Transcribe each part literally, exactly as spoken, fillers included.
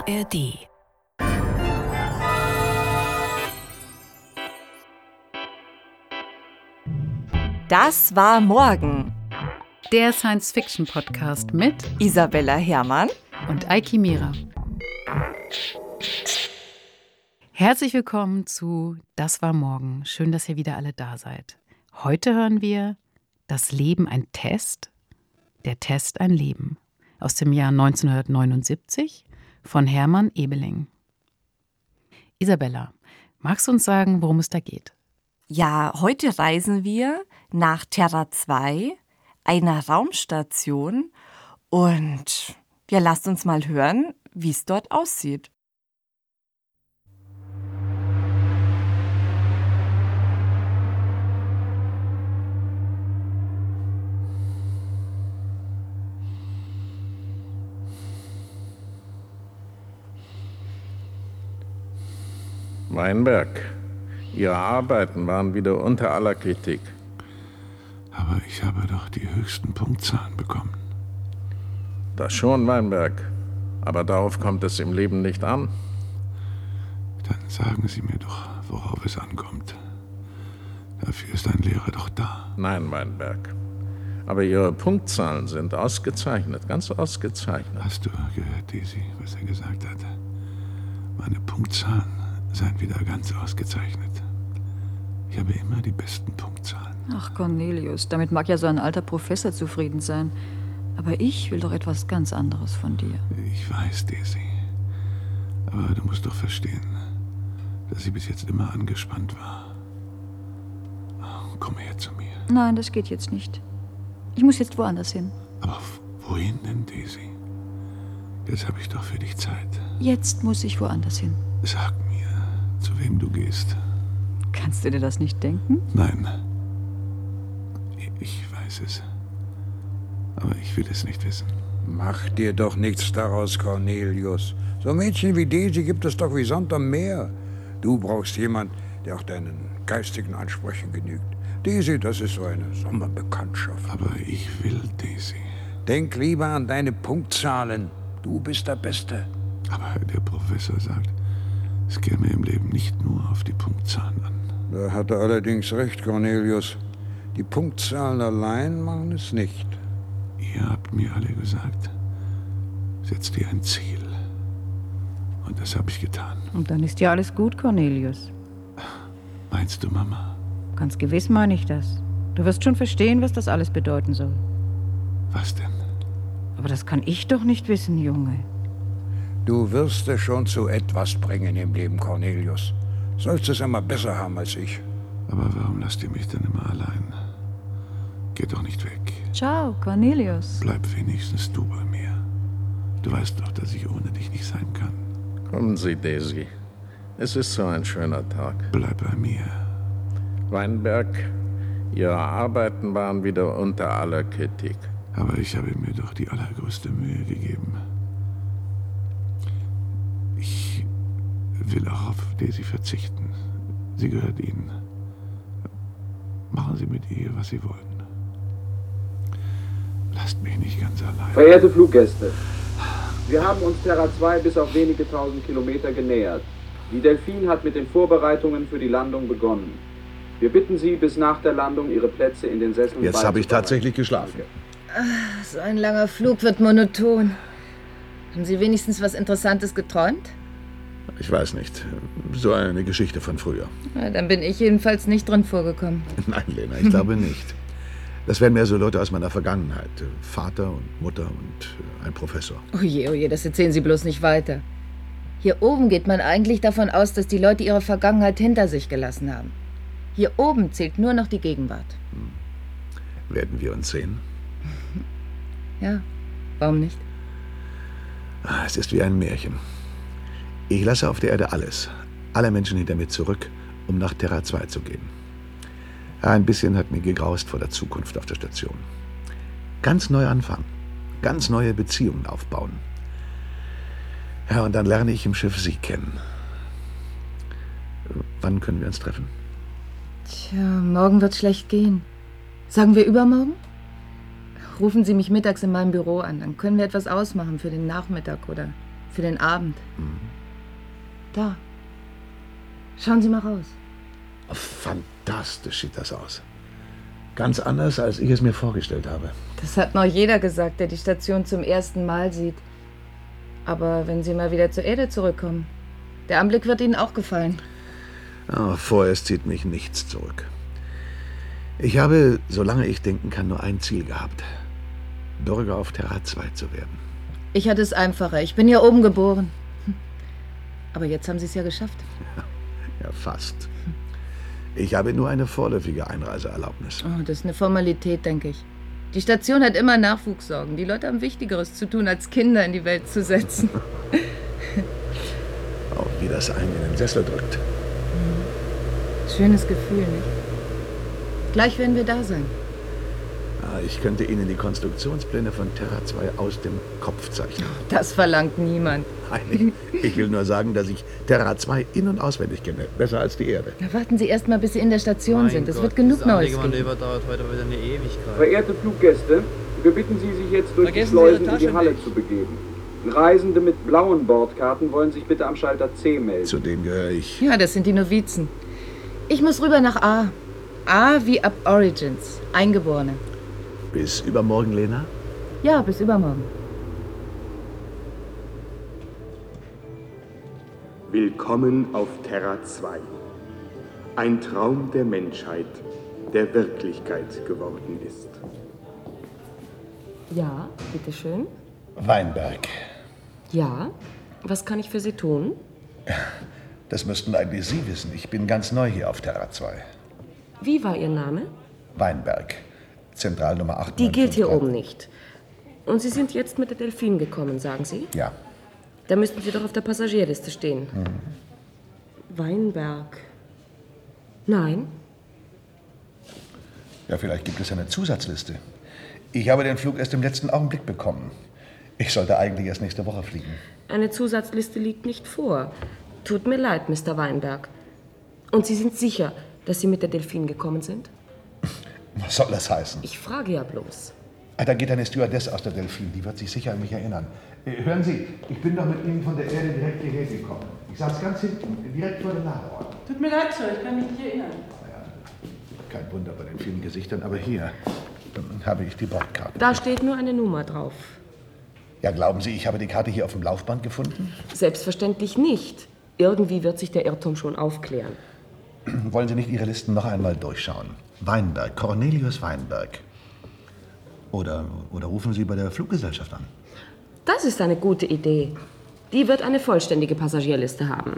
R D. Das war morgen. Der Science-Fiction-Podcast mit Isabella Herrmann und Eiki Mira. Herzlich willkommen zu Das war morgen. Schön, dass ihr wieder alle da seid. Heute hören wir Das Leben ein Test, der Test ein Leben aus dem Jahr neunzehnhundertneunundsiebzig von Hermann Ebeling. Isabella, magst du uns sagen, worum es da geht? Ja, heute reisen wir nach Terra zwei, einer Raumstation, und ja, lasst uns mal hören, wie es dort aussieht. Weinberg, Ihre Arbeiten waren wieder unter aller Kritik. Aber ich habe doch die höchsten Punktzahlen bekommen. Das schon, Weinberg. Aber darauf kommt es im Leben nicht an. Dann sagen Sie mir doch, worauf es ankommt. Dafür ist ein Lehrer doch da. Nein, Weinberg. Aber Ihre Punktzahlen sind ausgezeichnet, ganz ausgezeichnet. Hast du gehört, Daisy, was er gesagt hat? Meine Punktzahlen seien wieder ganz ausgezeichnet. Ich habe immer die besten Punktzahlen. Ach, Cornelius, damit mag ja so ein alter Professor zufrieden sein. Aber ich will doch etwas ganz anderes von dir. Ich weiß, Daisy. Aber du musst doch verstehen, dass ich bis jetzt immer angespannt war. Oh, komm her zu mir. Nein, das geht jetzt nicht. Ich muss jetzt woanders hin. Aber wohin denn, Daisy? Jetzt habe ich doch für dich Zeit. Jetzt muss ich woanders hin. Sag mir, zu wem du gehst. Kannst du dir das nicht denken? Nein. Ich weiß es. Aber ich will es nicht wissen. Mach dir doch nichts daraus, Cornelius. So Mädchen wie Daisy gibt es doch wie Sand am Meer. Du brauchst jemand, der auch deinen geistigen Ansprüchen genügt. Daisy, das ist so eine Sommerbekanntschaft. Aber ich will Daisy. Denk lieber an deine Punktzahlen. Du bist der Beste. Aber der Professor sagt, es käme im Leben nicht nur auf die Punktzahlen an. Da hat er allerdings recht, Cornelius. Die Punktzahlen allein machen es nicht. Ihr habt mir alle gesagt, setz dir ein Ziel. Und das habe ich getan. Und dann ist ja alles gut, Cornelius. Meinst du, Mama? Ganz gewiss meine ich das. Du wirst schon verstehen, was das alles bedeuten soll. Was denn? Aber das kann ich doch nicht wissen, Junge. Du wirst es schon zu etwas bringen im Leben, Cornelius. Sollst es immer besser haben als ich. Aber warum lasst ihr mich dann immer allein? Geht doch nicht weg. Ciao, Cornelius. Bleib wenigstens du bei mir. Du weißt doch, dass ich ohne dich nicht sein kann. Kommen Sie, Daisy. Es ist so ein schöner Tag. Bleib bei mir. Weinberg, Ihre Arbeiten waren wieder unter aller Kritik. Aber ich habe mir doch die allergrößte Mühe gegeben. Ich will auch auf Daisy verzichten. Sie gehört Ihnen. Machen Sie mit ihr, was Sie wollen. Lasst mich nicht ganz allein. Verehrte Fluggäste, wir haben uns Terra zwei bis auf wenige tausend Kilometer genähert. Die Delfin hat mit den Vorbereitungen für die Landung begonnen. Wir bitten Sie, bis nach der Landung Ihre Plätze in den Sesseln Jetzt habe ich tatsächlich geschlafen. Ach, so ein langer Flug wird monoton. Haben Sie wenigstens was Interessantes geträumt? Ich weiß nicht. So eine Geschichte von früher. Ja, dann bin ich jedenfalls nicht drin vorgekommen. Nein, Lena, ich glaube nicht. Das wären mehr so Leute aus meiner Vergangenheit. Vater und Mutter und ein Professor. Oje, oje, das erzählen Sie bloß nicht weiter. Hier oben geht man eigentlich davon aus, dass die Leute ihre Vergangenheit hinter sich gelassen haben. Hier oben zählt nur noch die Gegenwart. Hm. Werden wir uns sehen? Ja, warum nicht? Es ist wie ein Märchen. Ich lasse auf der Erde alles, alle Menschen hinter mir zurück, um nach Terra zwei zu gehen. Ein bisschen hat mir gegraust vor der Zukunft auf der Station. Ganz neu anfangen, ganz neue Beziehungen aufbauen. Ja, und dann lerne ich im Schiff Sie kennen. Wann können wir uns treffen? Tja, morgen wird schlecht gehen. Sagen wir übermorgen? Rufen Sie mich mittags in meinem Büro an, dann können wir etwas ausmachen für den Nachmittag oder Für den Abend. Mhm. Da. Schauen Sie mal raus. Fantastisch sieht das aus. Ganz anders, als ich es mir vorgestellt habe. Das hat noch jeder gesagt, der die Station zum ersten Mal sieht. Aber wenn Sie mal wieder zur Erde zurückkommen, der Anblick wird Ihnen auch gefallen. Oh, vorerst zieht mich nichts zurück. Ich habe, solange ich denken kann, nur ein Ziel gehabt. Bürger auf Terra zwei zu werden. Ich hatte es einfacher. Ich bin hier oben geboren. Aber jetzt haben Sie es ja geschafft. Ja, ja, fast. Ich habe nur eine vorläufige Einreiseerlaubnis. Oh, das ist eine Formalität, denke ich. Die Station hat immer Nachwuchssorgen. Die Leute haben Wichtigeres zu tun, als Kinder in die Welt zu setzen. Auch wie das einen in den Sessel drückt. Schönes Gefühl, nicht? Gleich werden wir da sein. Ich könnte Ihnen die Konstruktionspläne von Terra zwei aus dem Kopf zeichnen. Das verlangt niemand. Nein, ich, ich will nur sagen, dass ich Terra zwei in- und auswendig kenne. Besser als die Erde. Na, warten Sie erst mal, bis Sie in der Station mein sind. Es wird genug Neues geben. Manöver dauert heute wieder eine Ewigkeit. Verehrte Fluggäste, wir bitten Sie, sich jetzt durch Vergessen die Schleusen in die Halle nicht. zu begeben. Reisende mit blauen Bordkarten wollen sich bitte am Schalter C melden. Zu denen gehöre ich. Ja, das sind die Novizen. Ich muss rüber nach A. A wie Ab Origins. Eingeborene. Bis übermorgen, Lena? Ja, bis übermorgen. Willkommen auf Terra zwei. Ein Traum der Menschheit, der Wirklichkeit geworden ist. Ja, bitteschön. Weinberg. Ja, was kann ich für Sie tun? Das müssten eigentlich Sie wissen. Ich bin ganz neu hier auf Terra zwei. Wie war Ihr Name? Weinberg. Zentralnummer acht. Die gilt hier oben nicht. Und Sie sind jetzt mit der Delfin gekommen, sagen Sie? Ja. Da müssten Sie doch auf der Passagierliste stehen. Mhm. Weinberg. Nein? Ja, vielleicht gibt es eine Zusatzliste. Ich habe den Flug erst im letzten Augenblick bekommen. Ich sollte eigentlich erst nächste Woche fliegen. Eine Zusatzliste liegt nicht vor. Tut mir leid, Mister Weinberg. Und Sie sind sicher, dass Sie mit der Delfin gekommen sind? Was soll das heißen? Ich frage ja bloß. Ah, da geht eine Stewardess aus der Delfin. Die wird sich sicher an mich erinnern. Äh, hören Sie, ich bin doch mit Ihnen von der Erde direkt hierher gekommen. Ich saß ganz hinten, direkt vor dem Lagerort. Tut mir leid, Sir, ich kann mich nicht erinnern. Ja, kein Wunder bei den vielen Gesichtern, aber hier dann habe ich die Bordkarte. Da steht nur eine Nummer drauf. Ja, glauben Sie, ich habe die Karte hier auf dem Laufband gefunden? Selbstverständlich nicht. Irgendwie wird sich der Irrtum schon aufklären. Wollen Sie nicht Ihre Listen noch einmal durchschauen? Weinberg, Cornelius Weinberg. Oder, oder rufen Sie bei der Fluggesellschaft an. Das ist eine gute Idee. Die wird eine vollständige Passagierliste haben.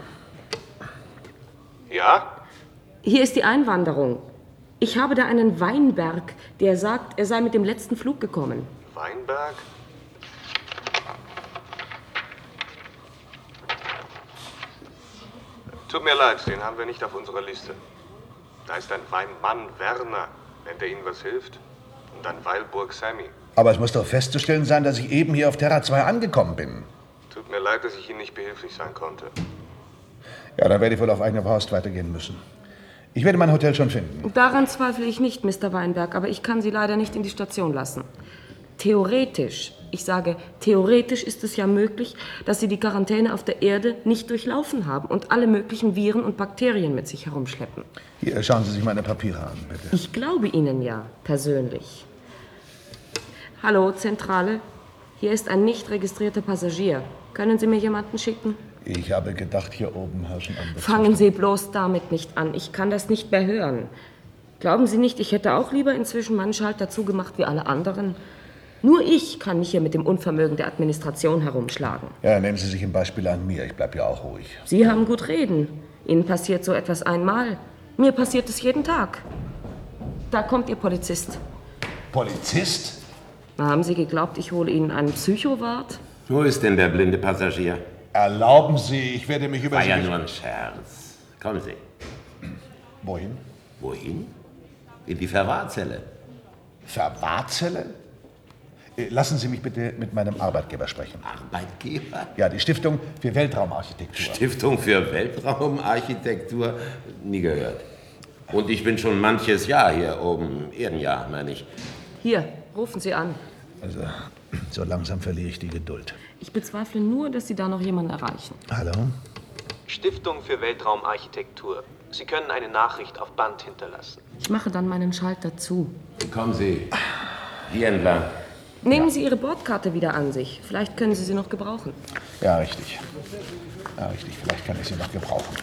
Ja? Hier ist die Einwanderung. Ich habe da einen Weinberg, der sagt, er sei mit dem letzten Flug gekommen. Weinberg? Tut mir leid, den haben wir nicht auf unserer Liste. Da ist ein Weinmann Werner, wenn der Ihnen was hilft. Und dann Weilburg Sammy. Aber es muss doch festzustellen sein, dass ich eben hier auf Terra zwei angekommen bin. Tut mir leid, dass ich Ihnen nicht behilflich sein konnte. Ja, dann werde ich wohl auf eigene Faust weitergehen müssen. Ich werde mein Hotel schon finden. Daran zweifle ich nicht, Mister Weinberg, aber ich kann Sie leider nicht in die Station lassen. Theoretisch, ich sage, theoretisch ist es ja möglich, dass Sie die Quarantäne auf der Erde nicht durchlaufen haben und alle möglichen Viren und Bakterien mit sich herumschleppen. Hier, schauen Sie sich meine Papiere an, bitte. Ich glaube Ihnen ja, persönlich. Hallo, Zentrale. Hier ist ein nicht registrierter Passagier. Können Sie mir jemanden schicken? Ich habe gedacht, hier oben herrschen andere Fangen Sie bloß damit nicht an. Ich kann das nicht mehr hören. Glauben Sie nicht, ich hätte auch lieber inzwischen meinen Schalter zugemacht wie alle anderen? Nur ich kann mich hier mit dem Unvermögen der Administration herumschlagen. Ja, nehmen Sie sich ein Beispiel an mir. Ich bleib ja auch ruhig. Sie haben gut reden. Ihnen passiert so etwas einmal. Mir passiert es jeden Tag. Da kommt Ihr Polizist. Polizist? Haben Sie geglaubt, ich hole Ihnen einen Psychowart? Wo ist denn der blinde Passagier? Erlauben Sie, ich werde mich über War Sie... ja nur ein Scherz. Kommen Sie. Wohin? Wohin? In die Verwahrzelle. Verwahrzelle? Lassen Sie mich bitte mit meinem Arbeitgeber sprechen. Arbeitgeber? Ja, die Stiftung für Weltraumarchitektur. Stiftung für Weltraumarchitektur? Nie gehört. Und ich bin schon manches Jahr hier oben. Erdenjahr, meine ich. Hier, rufen Sie an. Also, So langsam verliere ich die Geduld. Ich bezweifle nur, dass Sie da noch jemanden erreichen. Hallo? Stiftung für Weltraumarchitektur. Sie können eine Nachricht auf Band hinterlassen. Ich mache dann meinen Schalter zu. Kommen Sie hier entlang. Nehmen Sie Ihre Bordkarte wieder an sich. Vielleicht können Sie sie noch gebrauchen. Ja, richtig. Ja, richtig. Vielleicht kann ich sie noch gebrauchen.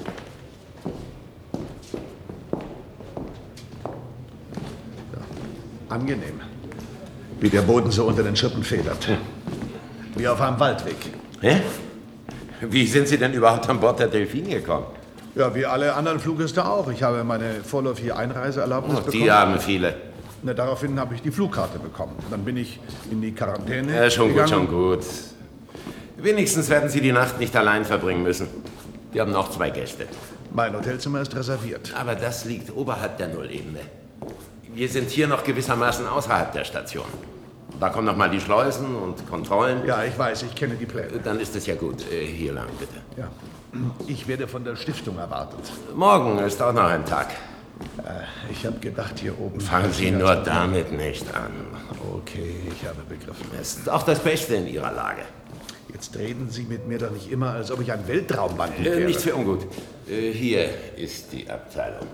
Ja. Angenehm. Wie der Boden so unter den Schippen federt. Hm. Wie auf einem Waldweg. Hä? Wie sind Sie denn überhaupt an Bord der Delfin gekommen? Ja, wie alle anderen Fluggäste auch. Ich habe meine vorläufige Einreiseerlaubnis Oh, bekommen. die haben viele. Na, daraufhin habe ich die Flugkarte bekommen. Dann bin ich in die Quarantäne Ja, schon gegangen. gut, schon gut. Wenigstens werden Sie die Nacht nicht allein verbringen müssen. Wir haben noch zwei Gäste. Mein Hotelzimmer ist reserviert. Aber das liegt oberhalb der Nullebene. Wir sind hier noch gewissermaßen außerhalb der Station. Da kommen noch mal die Schleusen und Kontrollen. Ja, ich weiß, ich kenne die Pläne. Dann ist es ja gut. Äh, Hier lang, bitte. Ja. Ich werde von der Stiftung erwartet. Morgen ist auch noch ein Tag. Äh, Ich habe gedacht, hier oben... Fangen Sie nur damit nicht an. Okay, ich habe begriffen. Das ist auch das Beste in Ihrer Lage. Jetzt reden Sie mit mir doch nicht immer, als ob ich ein Weltraumbandel Äh, wäre. Nichts für ungut. Äh, Hier ist die Abteilung.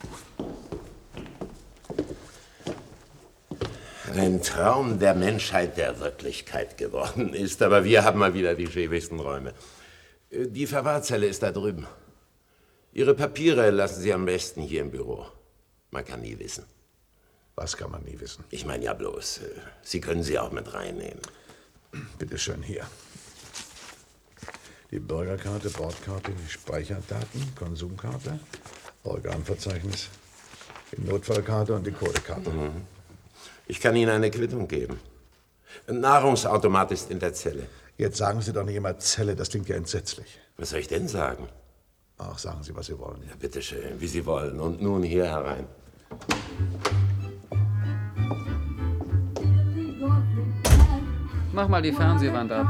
Ein Traum der Menschheit, der Wirklichkeit geworden ist. Aber wir haben mal wieder die schäbigsten Räume. Äh, Die Verwahrzelle ist da drüben. Ihre Papiere lassen Sie am besten hier im Büro. Man kann nie wissen. Was kann man nie wissen? Ich meine ja bloß, äh, Sie können sie auch mit reinnehmen. Bitte schön, hier. Die Bürgerkarte, Bordkarte, die Speicherdaten, Konsumkarte, Organverzeichnis, die Notfallkarte und die Codekarte. Mhm. Ich kann Ihnen eine Quittung geben. Ein Nahrungsautomat ist in der Zelle. Jetzt sagen Sie doch nicht immer Zelle, das klingt ja entsetzlich. Was soll ich denn sagen? Ach, sagen Sie, was Sie wollen. Ja, bitteschön, wie Sie wollen. Und nun hier herein. Mach mal die Fernsehwand ab.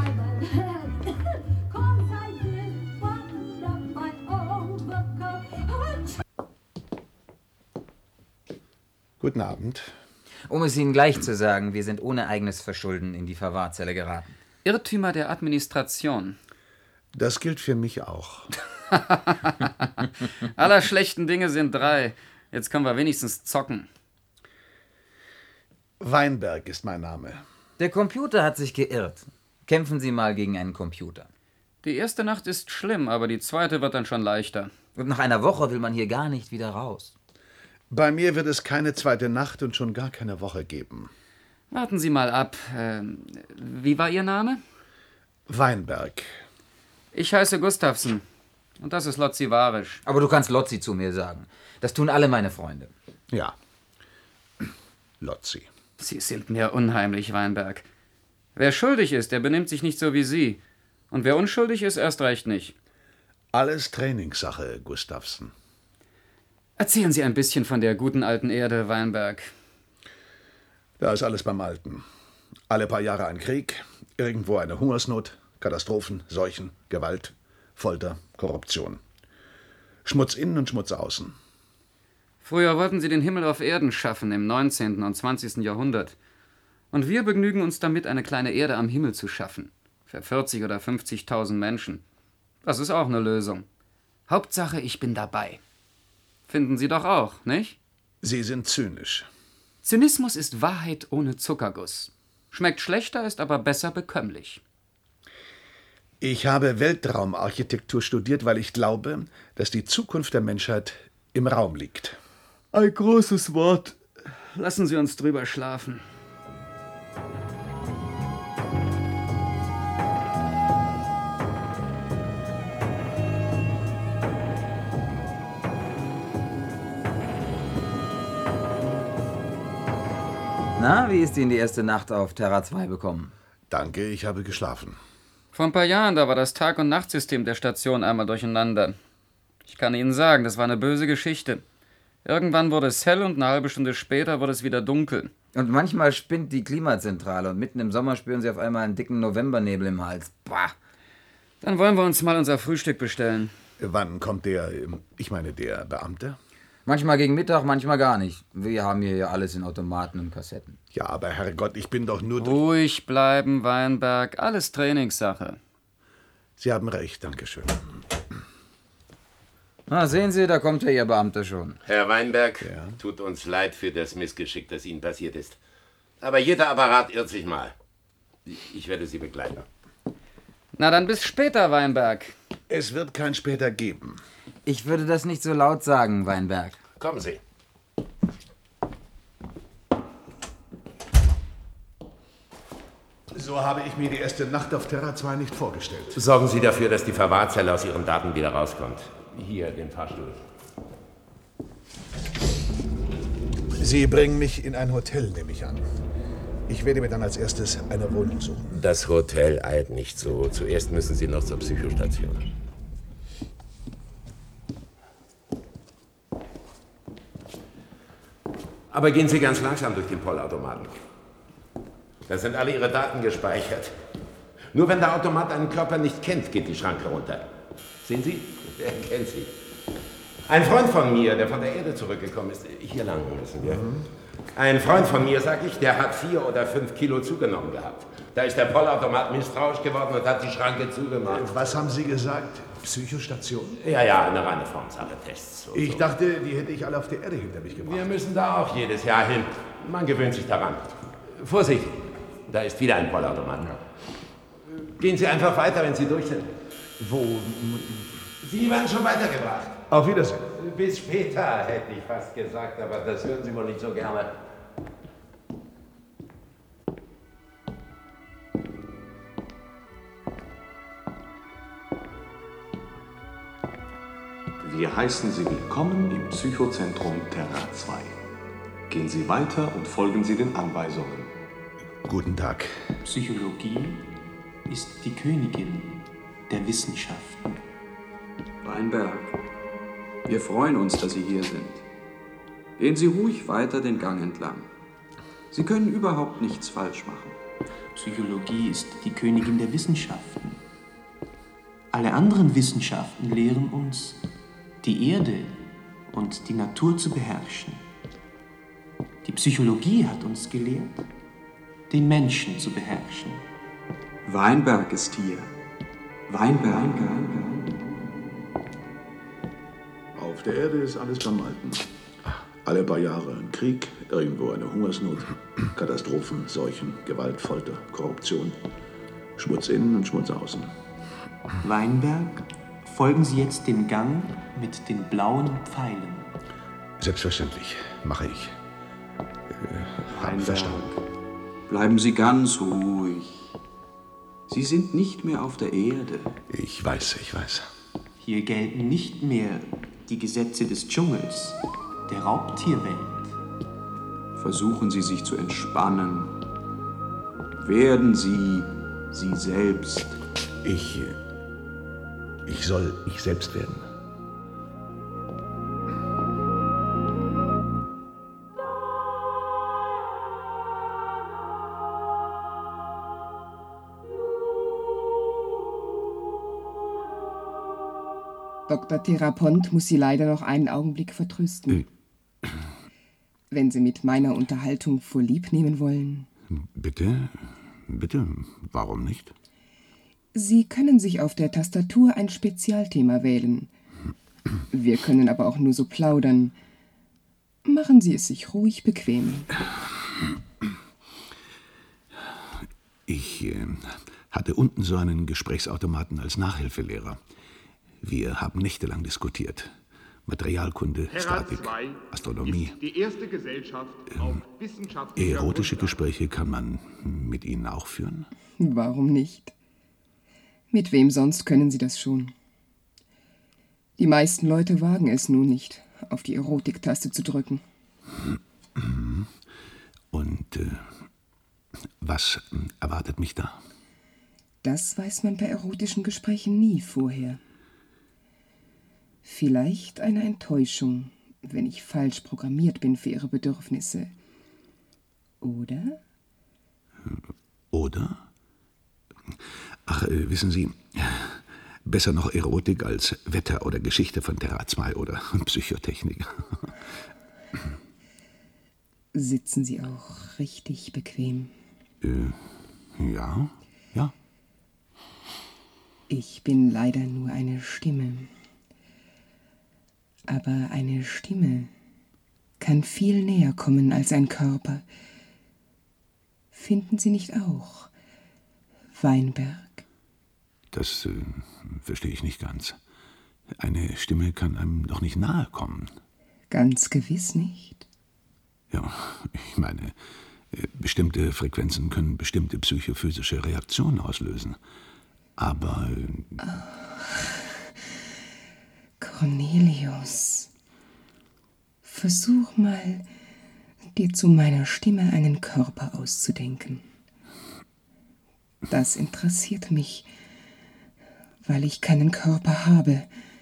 Guten Abend. Um es Ihnen gleich zu sagen, wir sind ohne eigenes Verschulden in die Verwahrzelle geraten. Irrtümer der Administration. Das gilt für mich auch. Aller schlechten Dinge sind drei. Jetzt können wir wenigstens zocken. Weinberg ist mein Name. Der Computer hat sich geirrt. Kämpfen Sie mal gegen einen Computer. Die erste Nacht ist schlimm, aber die zweite wird dann schon leichter. Und nach einer Woche will man hier gar nicht wieder raus. Bei mir wird es keine zweite Nacht und schon gar keine Woche geben. Warten Sie mal ab. Ähm, wie war Ihr Name? Weinberg. Ich heiße Gustafsson. Und das ist Lotzi Warisch. Aber du kannst Lotzi zu mir sagen. Das tun alle meine Freunde. Ja. Lotzi. Sie sind mir unheimlich, Weinberg. Wer schuldig ist, der benimmt sich nicht so wie Sie. Und wer unschuldig ist, erst recht nicht. Alles Trainingssache, Gustafsson. Erzählen Sie ein bisschen von der guten alten Erde, Weinberg. Da ist alles beim Alten. Alle paar Jahre ein Krieg, irgendwo eine Hungersnot, Katastrophen, Seuchen, Gewalt, Folter, Korruption. Schmutz innen und Schmutz außen. Früher wollten sie den Himmel auf Erden schaffen im neunzehnten und zwanzigsten Jahrhundert. Und wir begnügen uns damit, eine kleine Erde am Himmel zu schaffen. Für vierzig oder fünfzigtausend Menschen. Das ist auch eine Lösung. Hauptsache, ich bin dabei. Finden Sie doch auch, nicht? Sie sind zynisch. Zynismus ist Wahrheit ohne Zuckerguss. Schmeckt schlechter, ist aber besser bekömmlich. Ich habe Weltraumarchitektur studiert, weil ich glaube, dass die Zukunft der Menschheit im Raum liegt. Ein großes Wort. Lassen Sie uns drüber schlafen. Na, wie ist Ihnen die erste Nacht auf Terra zwei bekommen? Danke, ich habe geschlafen. Vor ein paar Jahren, da war das Tag- und Nachtsystem der Station einmal durcheinander. Ich kann Ihnen sagen, das war eine böse Geschichte. Irgendwann wurde es hell und eine halbe Stunde später wurde es wieder dunkel. Und manchmal spinnt die Klimazentrale und mitten im Sommer spüren Sie auf einmal einen dicken Novembernebel im Hals. Bah! Dann wollen wir uns mal unser Frühstück bestellen. Wann kommt der, ich meine der Beamte? Manchmal gegen Mittag, manchmal gar nicht. Wir haben hier ja alles in Automaten und Kassetten. Ja, aber Herrgott, ich bin doch nur... Ruhig bleiben, Weinberg. Alles Trainingssache. Sie haben recht, danke schön. Na, sehen Sie, da kommt ja Ihr Beamter schon. Herr Weinberg, ja? Tut uns leid für das Missgeschick, das Ihnen passiert ist. Aber jeder Apparat irrt sich mal. Ich werde Sie begleiten. Na dann bis später, Weinberg. Es wird kein später geben. Ich würde das nicht so laut sagen, Weinberg. Kommen Sie. So habe ich mir die erste Nacht auf Terra zwei nicht vorgestellt. Sorgen Sie dafür, dass die Verwahrzelle aus Ihren Daten wieder rauskommt. Hier, den Fahrstuhl. Sie bringen mich in ein Hotel, nehme ich an. Ich werde mir dann als erstes eine Wohnung suchen. Das Hotel eilt nicht so. Zuerst müssen Sie noch zur Psychostation. Aber gehen Sie ganz langsam durch den Vollautomaten. Da sind alle Ihre Daten gespeichert. Nur wenn der Automat einen Körper nicht kennt, geht die Schranke runter. Sehen Sie? Er kennt Sie. Ein Freund von mir, der von der Erde zurückgekommen ist, hier lang müssen wir. Mhm. Ein Freund von mir, sag ich, der hat vier oder fünf Kilo zugenommen gehabt. Da ist der Vollautomat misstrauisch geworden und hat die Schranke zugemacht. Was haben Sie gesagt? Psychostation? Ja, ja, eine reine Formsache, Tests. So, ich so. dachte, die hätte ich alle auf der Erde hinter mich gebracht. Wir müssen da auch jedes Jahr hin. Man gewöhnt sich daran. Vorsicht, da ist wieder ein Vollautomat. Ja. Gehen Sie einfach weiter, wenn Sie durch sind. Wo? Sie werden schon weitergebracht. Auf Wiedersehen. Bis später, hätte ich fast gesagt, aber das hören Sie wohl nicht so gerne. Wir heißen Sie willkommen im Psychozentrum Terra zwei. Gehen Sie weiter und folgen Sie den Anweisungen. Guten Tag. Psychologie ist die Königin der Wissenschaften. Weinberg, wir freuen uns, dass Sie hier sind. Gehen Sie ruhig weiter den Gang entlang. Sie können überhaupt nichts falsch machen. Psychologie ist die Königin der Wissenschaften. Alle anderen Wissenschaften lehren uns, die Erde und die Natur zu beherrschen. Die Psychologie hat uns gelehrt, den Menschen zu beherrschen. Weinberg ist hier. Weinberg. Auf der Erde ist alles beim Alten. Alle paar Jahre ein Krieg, irgendwo eine Hungersnot, Katastrophen, Seuchen, Gewalt, Folter, Korruption, Schmutz innen und Schmutz außen. Weinberg, folgen Sie jetzt dem Gang mit den blauen Pfeilen. Selbstverständlich, mache ich. Äh, hab verstanden. Bleiben Sie ganz ruhig. Sie sind nicht mehr auf der Erde. Ich weiß, ich weiß. Hier gelten nicht mehr die Gesetze des Dschungels, der Raubtierwelt. Versuchen Sie sich zu entspannen. Werden Sie Sie selbst. Ich... Ich soll ich selbst werden. Doktor Therapont muss Sie leider noch einen Augenblick vertrösten. Äh. Wenn Sie mit meiner Unterhaltung vorlieb nehmen wollen. Bitte? Bitte? Warum nicht? Sie können sich auf der Tastatur ein Spezialthema wählen. Wir können aber auch nur so plaudern. Machen Sie es sich ruhig bequem. Ich äh, hatte unten so einen Gesprächsautomaten als Nachhilfelehrer. Wir haben nächtelang diskutiert. Materialkunde, Statik, Astronomie. Die erste Gesellschaft auf wissenschaftlicher Erotische Gespräche kann man mit Ihnen auch führen? Warum nicht? Mit wem sonst können Sie das schon? Die meisten Leute wagen es nun nicht, auf die Erotiktaste zu drücken. Und äh, was erwartet mich da? Das weiß man bei erotischen Gesprächen nie vorher. Vielleicht eine Enttäuschung, wenn ich falsch programmiert bin für Ihre Bedürfnisse. Oder? Oder? Ach, äh, wissen Sie, Besser noch Erotik als Wetter oder Geschichte von Terra zwei oder Psychotechnik. Sitzen Sie auch richtig bequem? Äh, ja, ja. Ich bin leider nur eine Stimme. Aber eine Stimme kann viel näher kommen als ein Körper. Finden Sie nicht auch, Weinberg? Das äh, verstehe ich nicht ganz. Eine Stimme kann einem doch nicht nahe kommen. Ganz gewiss nicht. Ja, ich meine, äh, bestimmte Frequenzen können bestimmte psychophysische Reaktionen auslösen. Aber... Äh, Cornelius, versuch mal, dir zu meiner Stimme einen Körper auszudenken. Das interessiert mich, weil ich keinen Körper habe.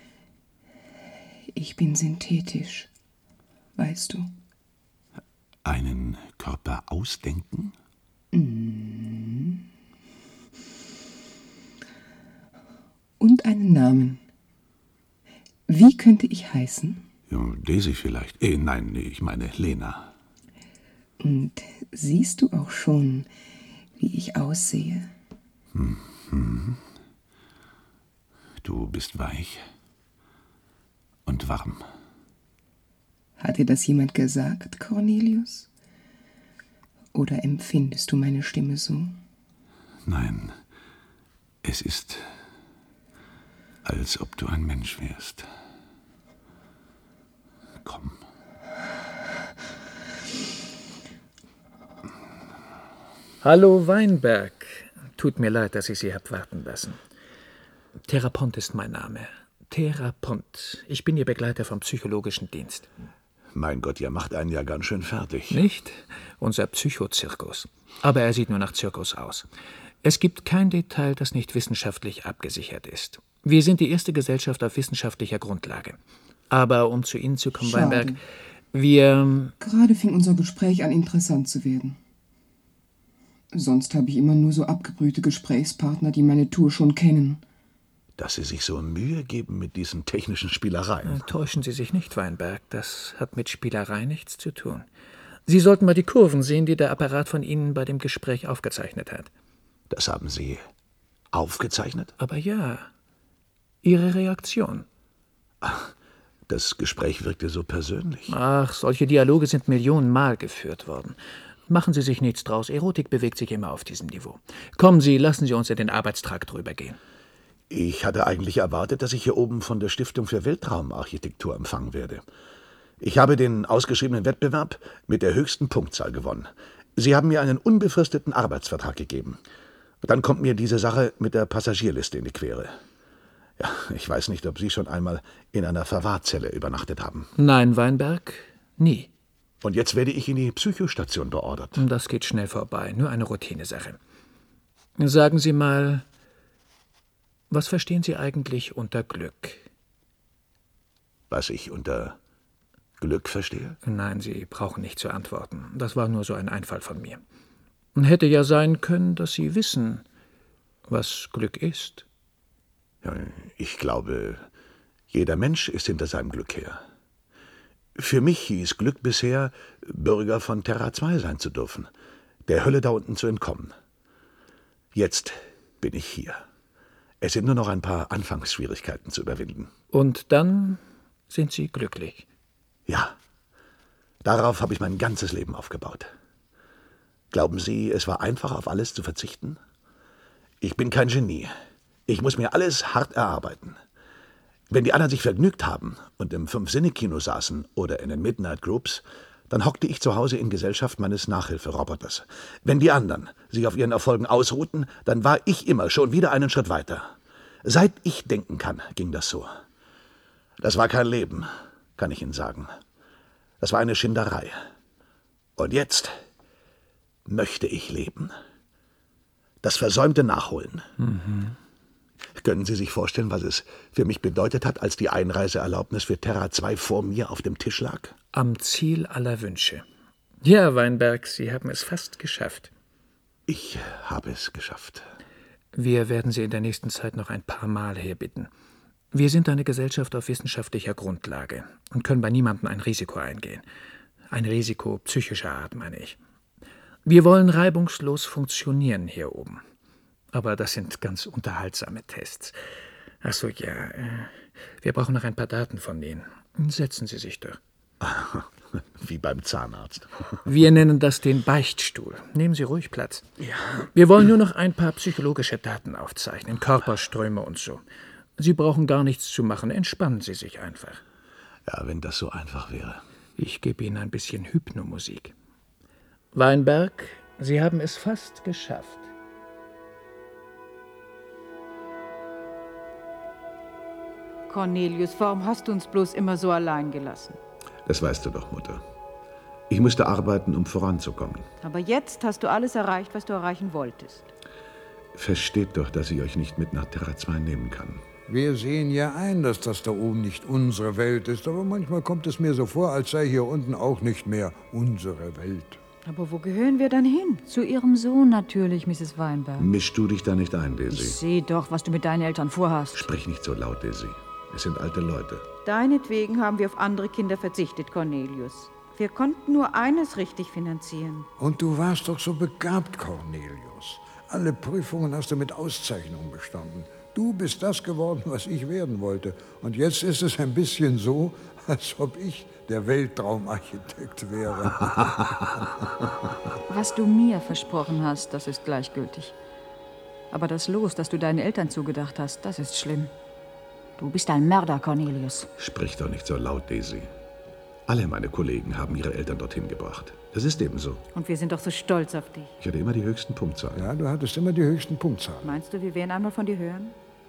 Ich bin synthetisch, weißt du? Einen Körper ausdenken? Mm. Und einen Namen. Wie könnte ich heißen? Ja, Daisy vielleicht. Eh, nein, ich meine Lena. Und siehst du auch schon, wie ich aussehe? Hm, hm. Du bist weich und warm. Hat dir das jemand gesagt, Cornelius? Oder empfindest du meine Stimme so? Nein, es ist, als ob du ein Mensch wärst. Komm. Hallo Weinberg. Tut mir leid, dass ich Sie hab warten lassen. Therapont ist mein Name. Therapont. Ich bin Ihr Begleiter vom psychologischen Dienst. Mein Gott, ihr macht einen ja ganz schön fertig. Nicht? Unser Psychozirkus. Aber er sieht nur nach Zirkus aus. Es gibt kein Detail, das nicht wissenschaftlich abgesichert ist. Wir sind die erste Gesellschaft auf wissenschaftlicher Grundlage. Aber um zu Ihnen zu kommen, Schade. Weinberg, wir... Gerade fing unser Gespräch an, interessant zu werden. Sonst habe ich immer nur so abgebrühte Gesprächspartner, die meine Tour schon kennen. Dass Sie sich so Mühe geben mit diesen technischen Spielereien. Täuschen Sie sich nicht, Weinberg. Das hat mit Spielerei nichts zu tun. Sie sollten mal die Kurven sehen, die der Apparat von Ihnen bei dem Gespräch aufgezeichnet hat. Das haben Sie aufgezeichnet? Aber ja, Ihre Reaktion. Ach, das Gespräch wirkte so persönlich. Ach, solche Dialoge sind Millionenmal geführt worden. Machen Sie sich nichts draus. Erotik bewegt sich immer auf diesem Niveau. Kommen Sie, lassen Sie uns in den Arbeitstrakt drüber gehen. Ich hatte eigentlich erwartet, dass ich hier oben von der Stiftung für Weltraumarchitektur empfangen werde. Ich habe den ausgeschriebenen Wettbewerb mit der höchsten Punktzahl gewonnen. Sie haben mir einen unbefristeten Arbeitsvertrag gegeben. Dann kommt mir diese Sache mit der Passagierliste in die Quere. Ja, ich weiß nicht, ob Sie schon einmal in einer Verwahrzelle übernachtet haben. Nein, Weinberg, nie. Und jetzt werde ich in die Psychostation beordert. Das geht schnell vorbei, nur eine Routinesache. Sagen Sie mal, was verstehen Sie eigentlich unter Glück? Was ich unter Glück verstehe? Nein, Sie brauchen nicht zu antworten. Das war nur so ein Einfall von mir. Und hätte ja sein können, dass Sie wissen, was Glück ist. Ja, ich glaube, jeder Mensch ist hinter seinem Glück her. Für mich hieß Glück bisher, Bürger von Terra zwei sein zu dürfen, der Hölle da unten zu entkommen. Jetzt bin ich hier. Es sind nur noch ein paar Anfangsschwierigkeiten zu überwinden. Und dann sind Sie glücklich? Ja. Darauf habe ich mein ganzes Leben aufgebaut. Glauben Sie, es war einfach, auf alles zu verzichten? Ich bin kein Genie. Ich muss mir alles hart erarbeiten. Wenn die anderen sich vergnügt haben und im Fünf-Sinne-Kino saßen oder in den Midnight-Groups, dann hockte ich zu Hause in Gesellschaft meines Nachhilferoboters. Wenn die anderen sich auf ihren Erfolgen ausruhten, dann war ich immer schon wieder einen Schritt weiter. Seit ich denken kann, ging das so. Das war kein Leben, kann ich Ihnen sagen. Das war eine Schinderei. Und jetzt möchte ich leben. Das Versäumte nachholen. Mhm. Können Sie sich vorstellen, was es für mich bedeutet hat, als die Einreiseerlaubnis für Terra zwei vor mir auf dem Tisch lag? Am Ziel aller Wünsche. Ja, Weinberg, Sie haben es fast geschafft. Ich habe es geschafft. Wir werden Sie in der nächsten Zeit noch ein paar Mal herbitten. Wir sind eine Gesellschaft auf wissenschaftlicher Grundlage und können bei niemandem ein Risiko eingehen. Ein Risiko psychischer Art, meine ich. Wir wollen reibungslos funktionieren hier oben. Aber das sind ganz unterhaltsame Tests. Ach so, ja. Wir brauchen noch ein paar Daten von Ihnen. Setzen Sie sich doch. Wie beim Zahnarzt. Wir nennen das den Beichtstuhl. Nehmen Sie ruhig Platz. Ja. Wir wollen nur noch ein paar psychologische Daten aufzeichnen, Körperströme und so. Sie brauchen gar nichts zu machen. Entspannen Sie sich einfach. Ja, wenn das so einfach wäre. Ich gebe Ihnen ein bisschen Hypnomusik. Weinberg, Sie haben es fast geschafft. Cornelius, warum hast du uns bloß immer so allein gelassen? Das weißt du doch, Mutter. Ich musste arbeiten, um voranzukommen. Aber jetzt hast du alles erreicht, was du erreichen wolltest. Versteht doch, dass ich euch nicht mit nach Terra zwei nehmen kann. Wir sehen ja ein, dass das da oben nicht unsere Welt ist, aber manchmal kommt es mir so vor, als sei hier unten auch nicht mehr unsere Welt. Aber wo gehören wir dann hin? Zu ihrem Sohn natürlich, Misses Weinberg. Misch du dich da nicht ein, Daisy. Ich sehe doch, was du mit deinen Eltern vorhast. Sprich nicht so laut, Daisy. Es sind alte Leute. Deinetwegen haben wir auf andere Kinder verzichtet, Cornelius. Wir konnten nur eines richtig finanzieren. Und du warst doch so begabt, Cornelius. Alle Prüfungen hast du mit Auszeichnung bestanden. Du bist das geworden, was ich werden wollte. Und jetzt ist es ein bisschen so, als ob ich der Weltraumarchitekt wäre. Was du mir versprochen hast, das ist gleichgültig. Aber das Los, das du deinen Eltern zugedacht hast, das ist schlimm. Du bist ein Mörder, Cornelius. Sprich doch nicht so laut, Daisy. Alle meine Kollegen haben ihre Eltern dorthin gebracht. Das ist eben so. Und wir sind doch so stolz auf dich. Ich hatte immer die höchsten Punktzahlen. Ja, du hattest immer die höchsten Punktzahlen. Meinst du, wir werden einmal von dir hören?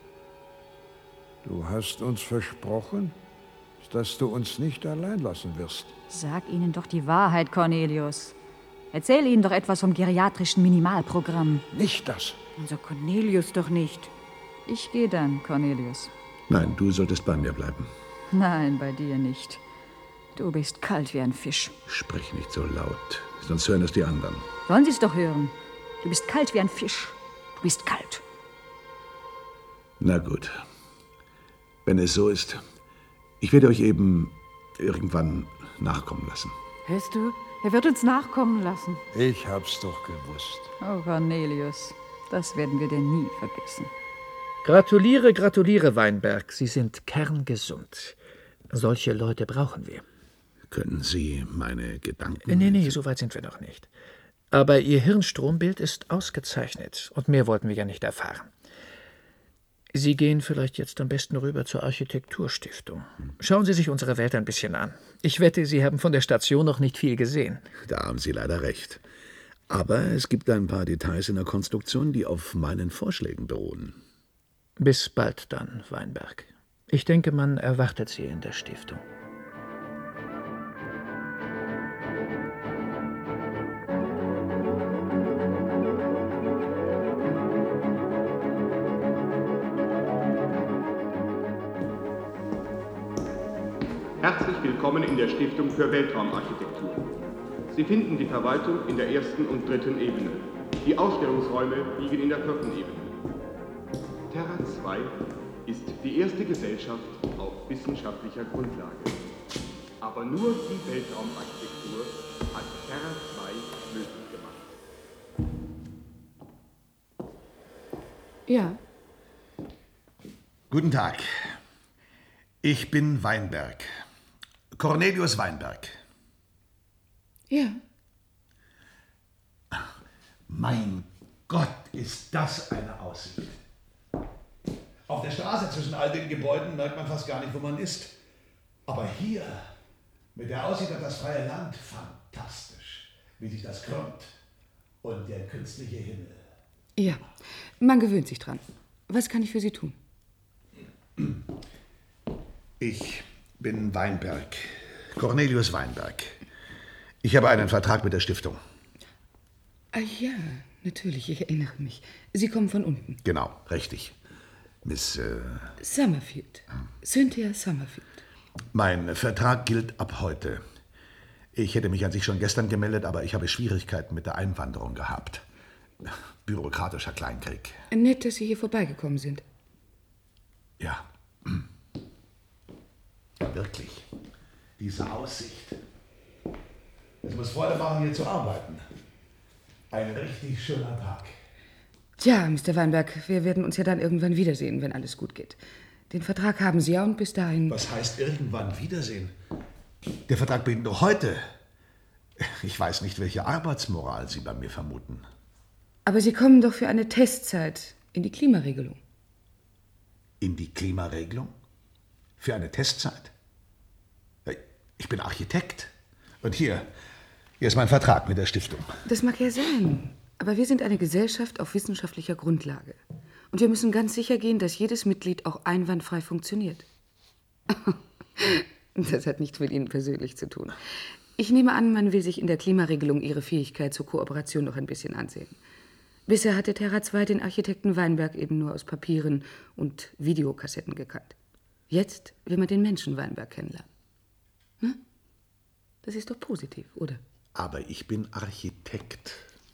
Du hast uns versprochen, dass du uns nicht allein lassen wirst. Sag ihnen doch die Wahrheit, Cornelius. Erzähl ihnen doch etwas vom geriatrischen Minimalprogramm. Nicht das. Unser Cornelius doch nicht. Ich gehe dann, Cornelius. Nein, du solltest bei mir bleiben. Nein, bei dir nicht. Du bist kalt wie ein Fisch. Sprich nicht so laut, sonst hören es die anderen. Wollen sie es doch hören? Du bist kalt wie ein Fisch. Du bist kalt. Na gut. Wenn es so ist, ich werde euch eben irgendwann nachkommen lassen. Hörst du? Er wird uns nachkommen lassen. Ich hab's doch gewusst. Oh, Cornelius, das werden wir dir nie vergessen. Gratuliere, gratuliere, Weinberg. Sie sind kerngesund. Solche Leute brauchen wir. Können Sie meine Gedanken... Nee, nee, so weit sind wir noch nicht. Aber Ihr Hirnstrombild ist ausgezeichnet. Und mehr wollten wir ja nicht erfahren. Sie gehen vielleicht jetzt am besten rüber zur Architekturstiftung. Schauen Sie sich unsere Welt ein bisschen an. Ich wette, Sie haben von der Station noch nicht viel gesehen. Da haben Sie leider recht. Aber es gibt ein paar Details in der Konstruktion, die auf meinen Vorschlägen beruhen. Bis bald dann, Weinberg. Ich denke, man erwartet Sie in der Stiftung. Herzlich willkommen in der Stiftung für Weltraumarchitektur. Sie finden die Verwaltung in der ersten und dritten Ebene. Die Ausstellungsräume liegen in der vierten Ebene. Terra zwei ist die erste Gesellschaft auf wissenschaftlicher Grundlage. Aber nur die Weltraumarchitektur hat Terra zwei möglich gemacht. Ja. Guten Tag. Ich bin Weinberg. Cornelius Weinberg. Ja. Mein Gott, ist das eine Aussicht. Auf der Straße zwischen all den Gebäuden merkt man fast gar nicht, wo man ist. Aber hier, mit der Aussicht auf das freie Land, fantastisch, wie sich das krümmt. Und der künstliche Himmel. Ja, man gewöhnt sich dran. Was kann ich für Sie tun? Ich bin Weinberg, Cornelius Weinberg. Ich habe einen Vertrag mit der Stiftung. Ah ja, natürlich, ich erinnere mich. Sie kommen von unten. Genau, richtig. Miss... Äh, Summerfield. Cynthia Summerfield. Mein Vertrag gilt ab heute. Ich hätte mich an sich schon gestern gemeldet, aber ich habe Schwierigkeiten mit der Einwanderung gehabt. Bürokratischer Kleinkrieg. Nett, dass Sie hier vorbeigekommen sind. Ja. Wirklich. Diese Aussicht. Es muss Freude machen, hier zu arbeiten. Ein richtig schöner Tag. Tja, Mister Weinberg, wir werden uns ja dann irgendwann wiedersehen, wenn alles gut geht. Den Vertrag haben Sie ja und bis dahin... Was heißt irgendwann wiedersehen? Der Vertrag beginnt noch heute. Ich weiß nicht, welche Arbeitsmoral Sie bei mir vermuten. Aber Sie kommen doch für eine Testzeit in die Klimaregelung. In die Klimaregelung? Für eine Testzeit? Ich bin Architekt. Und hier, hier ist mein Vertrag mit der Stiftung. Das mag ja sein, aber wir sind eine Gesellschaft auf wissenschaftlicher Grundlage. Und wir müssen ganz sicher gehen, dass jedes Mitglied auch einwandfrei funktioniert. Das hat nichts mit Ihnen persönlich zu tun. Ich nehme an, man will sich in der Klimaregelung Ihre Fähigkeit zur Kooperation noch ein bisschen ansehen. Bisher hatte Terra zwei den Architekten Weinberg eben nur aus Papieren und Videokassetten gekannt. Jetzt will man den Menschen Weinberg kennenlernen. Hm? Das ist doch positiv, oder? Aber ich bin Architekt.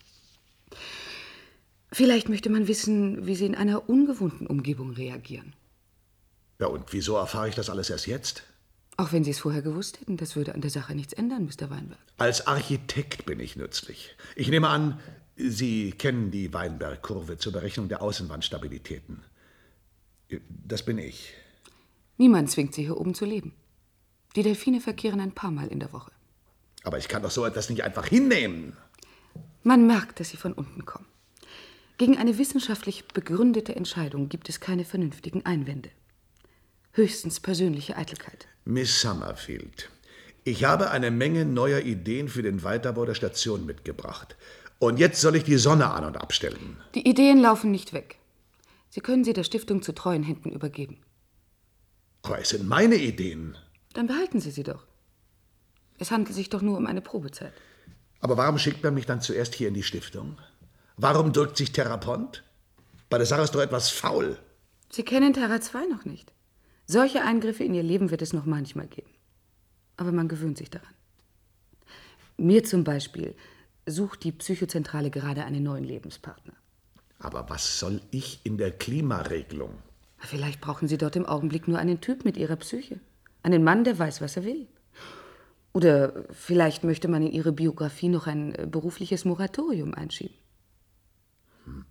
Vielleicht möchte man wissen, wie Sie in einer ungewohnten Umgebung reagieren. Ja, und wieso erfahre ich das alles erst jetzt? Auch wenn Sie es vorher gewusst hätten, das würde an der Sache nichts ändern, Mister Weinberg. Als Architekt bin ich nützlich. Ich nehme an, Sie kennen die Weinberg-Kurve zur Berechnung der Außenwandstabilitäten. Das bin ich. Niemand zwingt Sie, hier oben zu leben. Die Delfine verkehren ein paar Mal in der Woche. Aber ich kann doch so etwas nicht einfach hinnehmen. Man merkt, dass Sie von unten kommen. Gegen eine wissenschaftlich begründete Entscheidung gibt es keine vernünftigen Einwände. Höchstens persönliche Eitelkeit. Miss Summerfield, ich habe eine Menge neuer Ideen für den Weiterbau der Station mitgebracht. Und jetzt soll ich die Sonne an- und abstellen. Die Ideen laufen nicht weg. Sie können sie der Stiftung zu treuen Händen übergeben. Aber es sind meine Ideen. Dann behalten Sie sie doch. Es handelt sich doch nur um eine Probezeit. Aber warum schickt man mich dann zuerst hier in die Stiftung? Warum drückt sich Terrapont? Bei der Sache ist doch etwas faul. Sie kennen Terra zwei noch nicht. Solche Eingriffe in Ihr Leben wird es noch manchmal geben. Aber man gewöhnt sich daran. Mir zum Beispiel sucht die Psychozentrale gerade einen neuen Lebenspartner. Aber was soll ich in der Klimaregelung? Vielleicht brauchen Sie dort im Augenblick nur einen Typ mit Ihrer Psyche. Einen Mann, der weiß, was er will. Oder vielleicht möchte man in Ihre Biografie noch ein berufliches Moratorium einschieben. Hm.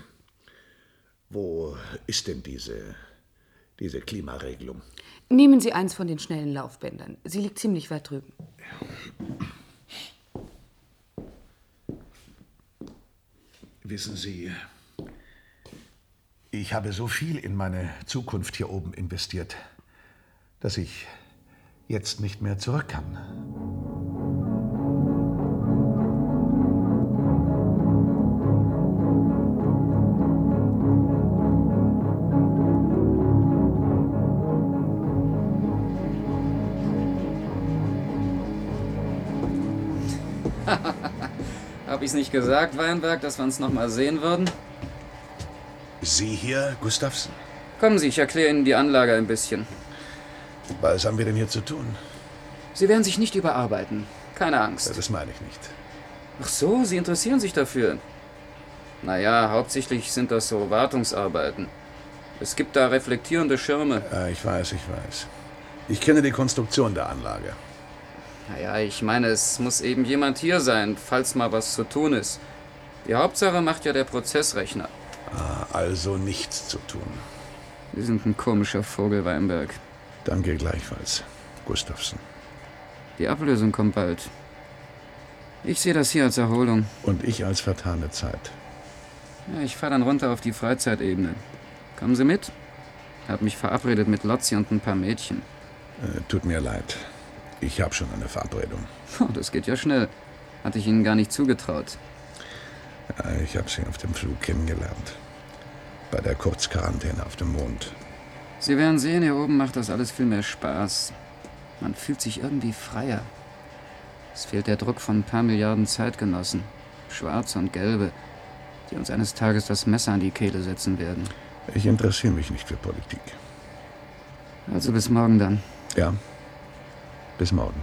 Wo ist denn diese, diese Klimaregelung? Nehmen Sie eins von den schnellen Laufbändern. Sie liegt ziemlich weit drüben. Wissen Sie, ich habe so viel in meine Zukunft hier oben investiert, dass ich jetzt nicht mehr zurück kann. Hab ich's nicht gesagt, Weinberg, dass wir uns noch mal sehen würden? Sie hier, Gustafsson? Kommen Sie, ich erkläre Ihnen die Anlage ein bisschen. Was haben wir denn hier zu tun? Sie werden sich nicht überarbeiten. Keine Angst. Ja, das meine ich nicht. Ach so, Sie interessieren sich dafür. Naja, hauptsächlich sind das so Wartungsarbeiten. Es gibt da reflektierende Schirme. Ja, ich weiß, ich weiß. Ich kenne die Konstruktion der Anlage. Naja, ich meine, es muss eben jemand hier sein, falls mal was zu tun ist. Die Hauptsache macht ja der Prozessrechner. Ah, also nichts zu tun. Sie sind ein komischer Vogel, Weinberg. Danke gleichfalls, Gustafsson. Die Ablösung kommt bald. Ich sehe das hier als Erholung. Und ich als vertane Zeit. Ja, ich fahre dann runter auf die Freizeitebene. Kommen Sie mit? Hab mich verabredet mit Lotzi und ein paar Mädchen. Äh, tut mir leid. Ich habe schon eine Verabredung. Oh, das geht ja schnell. Hatte ich Ihnen gar nicht zugetraut. Ja, ich habe sie auf dem Flug kennengelernt. Bei der Kurzquarantäne auf dem Mond. Sie werden sehen, hier oben macht das alles viel mehr Spaß. Man fühlt sich irgendwie freier. Es fehlt der Druck von ein paar Milliarden Zeitgenossen. Schwarze und Gelbe, die uns eines Tages das Messer an die Kehle setzen werden. Ich interessiere mich nicht für Politik. Also bis morgen dann. Ja, bis morgen.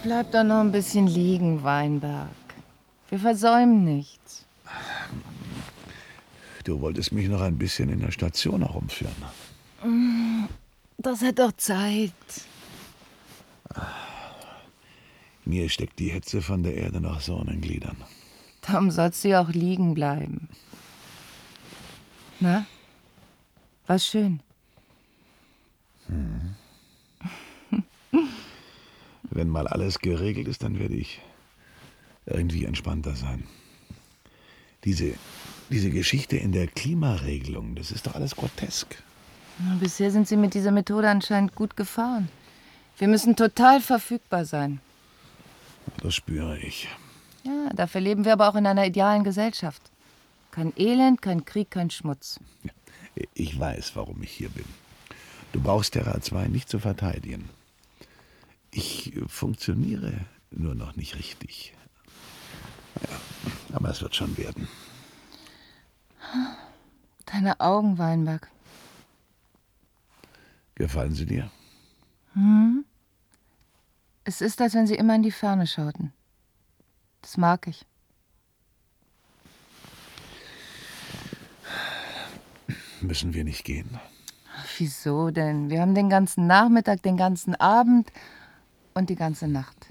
Bleib doch noch ein bisschen liegen, Weinberg. Wir versäumen nichts. Du wolltest mich noch ein bisschen in der Station herumführen. Das hat doch Zeit. Mir steckt die Hitze von der Erde noch so in den Gliedern. Darum sollst du ja auch liegen bleiben. Na? War's schön? Hm. Wenn mal alles geregelt ist, dann werde ich irgendwie entspannter sein. Diese, diese Geschichte in der Klimaregelung, das ist doch alles grotesk. Na, bisher sind sie mit dieser Methode anscheinend gut gefahren. Wir müssen total verfügbar sein. Das spüre ich. Ja, dafür leben wir aber auch in einer idealen Gesellschaft. Kein Elend, kein Krieg, kein Schmutz. Ich weiß, warum ich hier bin. Du brauchst Terra zwei nicht zu verteidigen. Ich funktioniere nur noch nicht richtig. Ja, aber es wird schon werden. Deine Augen, Weinberg. Gefallen sie dir? Hm? Es ist, als wenn sie immer in die Ferne schauten. Das mag ich. Müssen wir nicht gehen? Ach, wieso denn? Wir haben den ganzen Nachmittag, den ganzen Abend und die ganze Nacht.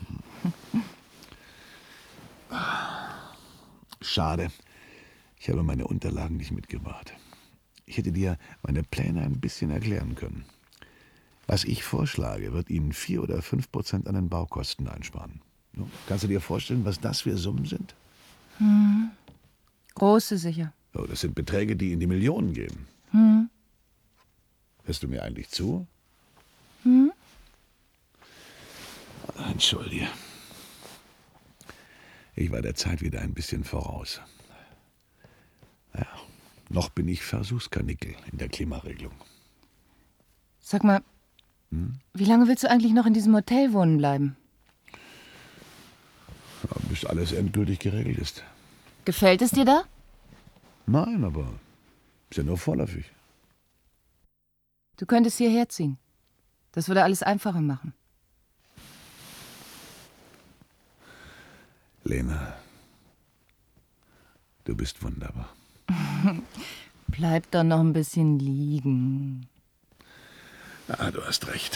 Schade. Ich habe meine Unterlagen nicht mitgebracht. Ich hätte dir meine Pläne ein bisschen erklären können. Was ich vorschlage, wird Ihnen vier oder fünf Prozent an den Baukosten einsparen. Kannst du dir vorstellen, was das für Summen sind? Hm. Große sicher. Oh, das sind Beträge, die in die Millionen gehen. Hm. Hörst du mir eigentlich zu? Hm? Entschuldige. Ich war der Zeit wieder ein bisschen voraus. Ja, noch bin ich Versuchskanickel in der Klimaregelung. Sag mal, Hm? wie lange willst du eigentlich noch in diesem Hotel wohnen bleiben? Ja, bis alles endgültig geregelt ist. Gefällt es dir da? Nein, aber ist ja nur vorläufig. Du könntest hierher ziehen. Das würde alles einfacher machen. Lena, du bist wunderbar. Bleib doch noch ein bisschen liegen. Ah, du hast recht.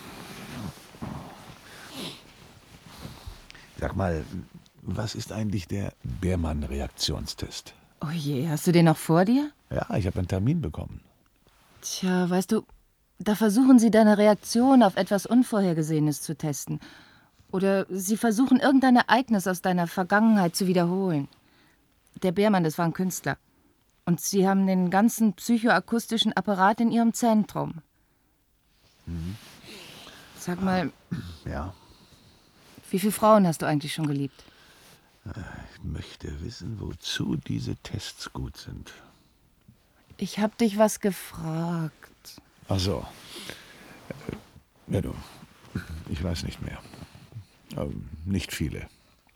Sag mal, was ist eigentlich der Beermann-Reaktionstest? Oh je, hast du den noch vor dir? Ja, ich habe einen Termin bekommen. Tja, weißt du, da versuchen sie deine Reaktion auf etwas Unvorhergesehenes zu testen. Oder sie versuchen, irgendein Ereignis aus deiner Vergangenheit zu wiederholen. Der Beermann, das war ein Künstler. Und sie haben den ganzen psychoakustischen Apparat in ihrem Zentrum. Mhm. Sag mal, Ja, wie viele Frauen hast du eigentlich schon geliebt? ich möchte wissen, wozu diese Tests gut sind. Ich hab dich was gefragt. Ach so. Ja, du, ich weiß nicht mehr. Ähm, nicht viele.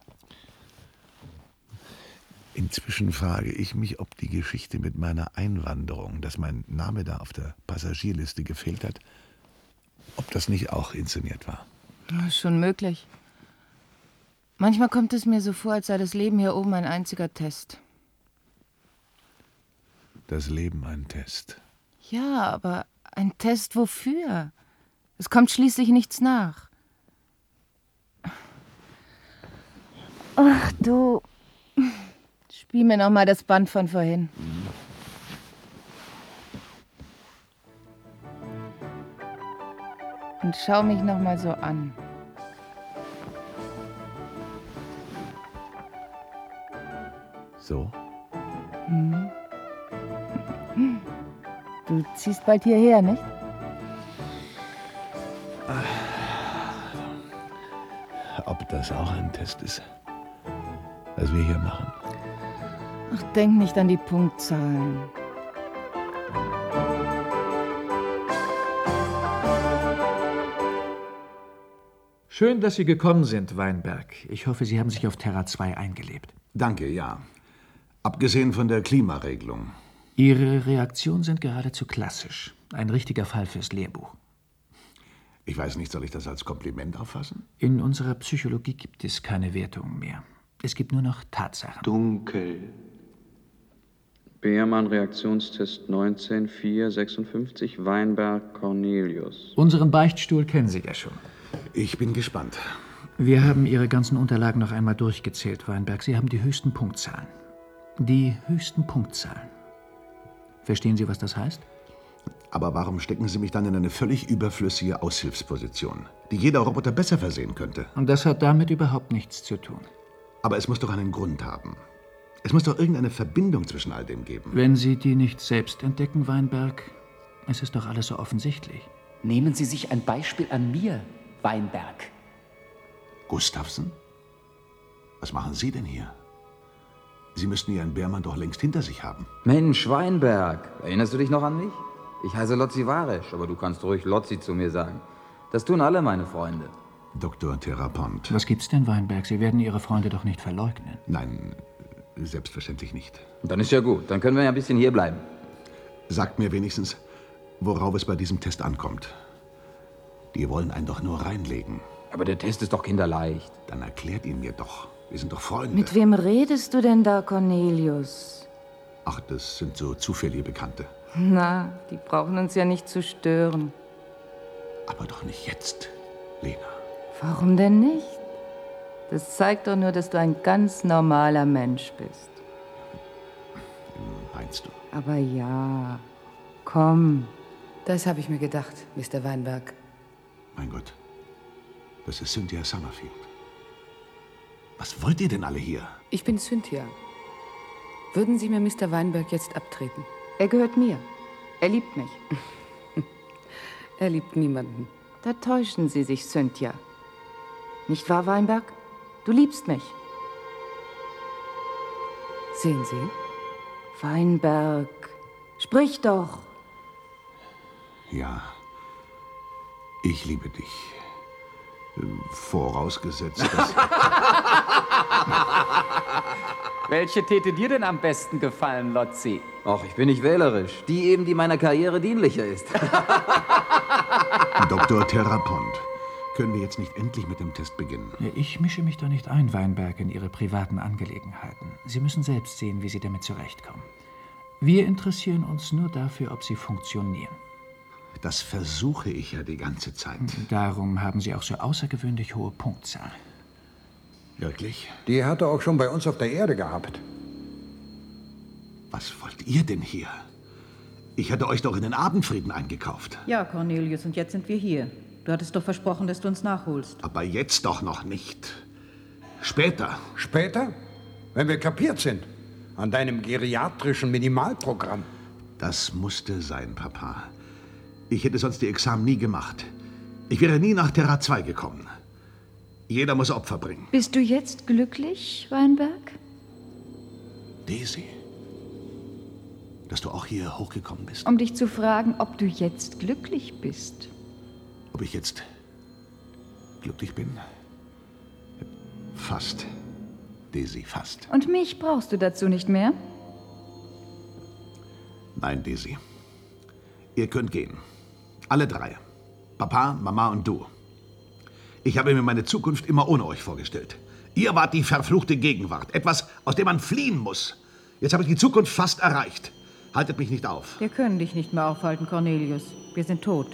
Inzwischen frage ich mich, ob die Geschichte mit meiner Einwanderung, dass mein Name da auf der Passagierliste gefehlt hat, ob das nicht auch inszeniert war. Ja, schon möglich. Manchmal kommt es mir so vor, als sei das Leben hier oben ein einziger Test. Das Leben ein Test. Ja, aber ein Test wofür? Es kommt schließlich nichts nach. Ach du, spiel mir noch mal das Band von vorhin. Und schau mich noch mal so an. So? Hm. Du ziehst bald hierher, nicht? Ob das auch ein Test ist, was wir hier machen? Ach, denk nicht an die Punktzahlen. Schön, dass Sie gekommen sind, Weinberg. Ich hoffe, Sie haben sich auf Terra zwei eingelebt. Danke, ja. Abgesehen von der Klimaregelung. Ihre Reaktionen sind geradezu klassisch. Ein richtiger Fall fürs Lehrbuch. Ich weiß nicht, soll ich das als Kompliment auffassen? In unserer Psychologie gibt es keine Wertungen mehr. Es gibt nur noch Tatsachen. Dunkel. Beermann, Reaktionstest neunzehn vier sechsundfünfzig, Weinberg, Cornelius. Unseren Beichtstuhl kennen Sie ja schon. Ich bin gespannt. Wir haben Ihre ganzen Unterlagen noch einmal durchgezählt, Weinberg. Sie haben die höchsten Punktzahlen. Die höchsten Punktzahlen. Verstehen Sie, was das heißt? Aber warum stecken Sie mich dann in eine völlig überflüssige Aushilfsposition, die jeder Roboter besser versehen könnte? Und das hat damit überhaupt nichts zu tun. Aber es muss doch einen Grund haben. Es muss doch irgendeine Verbindung zwischen all dem geben. Wenn Sie die nicht selbst entdecken, Weinberg, es ist doch alles so offensichtlich. Nehmen Sie sich ein Beispiel an mir, Weinberg. Gustafsson? Was machen Sie denn hier? Sie müssten Ihren Beermann doch längst hinter sich haben. Mensch, Weinberg, erinnerst du dich noch an mich? Ich heiße Lotzi Waresch, aber du kannst ruhig Lotzi zu mir sagen. Das tun alle meine Freunde. Doktor Therapont. Was gibt's denn, Weinberg? Sie werden Ihre Freunde doch nicht verleugnen. Nein, selbstverständlich nicht. Dann ist ja gut, dann können wir ja ein bisschen hier bleiben. Sagt mir wenigstens, worauf es bei diesem Test ankommt. Die wollen einen doch nur reinlegen. Aber der Test ist doch kinderleicht. Dann erklärt ihn mir doch. Wir sind doch Freunde. Mit wem redest du denn da, Cornelius? Ach, das sind so zufällige Bekannte. Na, die brauchen uns ja nicht zu stören. Aber doch nicht jetzt, Lena. Warum denn nicht? Das zeigt doch nur, dass du ein ganz normaler Mensch bist. Meinst du? Aber ja, komm. Das habe ich mir gedacht, Mister Weinberg. Mein Gott, das ist Cynthia Summerfield. Was wollt ihr denn alle hier? Ich bin Cynthia. Würden Sie mir Mister Weinberg jetzt abtreten? Er gehört mir. Er liebt mich. Er liebt niemanden. Da täuschen Sie sich, Cynthia. Nicht wahr, Weinberg? Du liebst mich. Sehen Sie? Weinberg, sprich doch. Ja, ich liebe dich. Vorausgesetzt, dass... Welche täte dir denn am besten gefallen, Lotzi? Ach, ich bin nicht wählerisch. Die eben, die meiner Karriere dienlicher ist. Doktor Therapont, können wir jetzt nicht endlich mit dem Test beginnen? Ich mische mich da nicht ein, Weinberg, in Ihre privaten Angelegenheiten. Sie müssen selbst sehen, wie Sie damit zurechtkommen. Wir interessieren uns nur dafür, ob Sie funktionieren. Das versuche ich ja die ganze Zeit. Darum haben Sie auch so außergewöhnlich hohe Punktzahl. Wirklich? Die hat er auch schon bei uns auf der Erde gehabt. Was wollt ihr denn hier? Ich hatte euch doch in den Abendfrieden eingekauft. Ja, Cornelius, und jetzt sind wir hier. Du hattest doch versprochen, dass du uns nachholst. Aber jetzt doch noch nicht. Später. Später? Wenn wir kapiert sind. An deinem geriatrischen Minimalprogramm. Das musste sein, Papa. Ich hätte sonst die Examen nie gemacht. Ich wäre nie nach Terra zwei gekommen. Jeder muss Opfer bringen. Bist du jetzt glücklich, Weinberg? Daisy? Dass du auch hier hochgekommen bist? Um dich zu fragen, ob du jetzt glücklich bist. Ob ich jetzt glücklich bin? Fast. Daisy, fast. Und mich brauchst du dazu nicht mehr? Nein, Daisy. Ihr könnt gehen. Alle drei. Papa, Mama und du. Ich habe mir meine Zukunft immer ohne euch vorgestellt. Ihr wart die verfluchte Gegenwart. Etwas, aus dem man fliehen muss. Jetzt habe ich die Zukunft fast erreicht. Haltet mich nicht auf. Wir können dich nicht mehr aufhalten, Cornelius. Wir sind tot.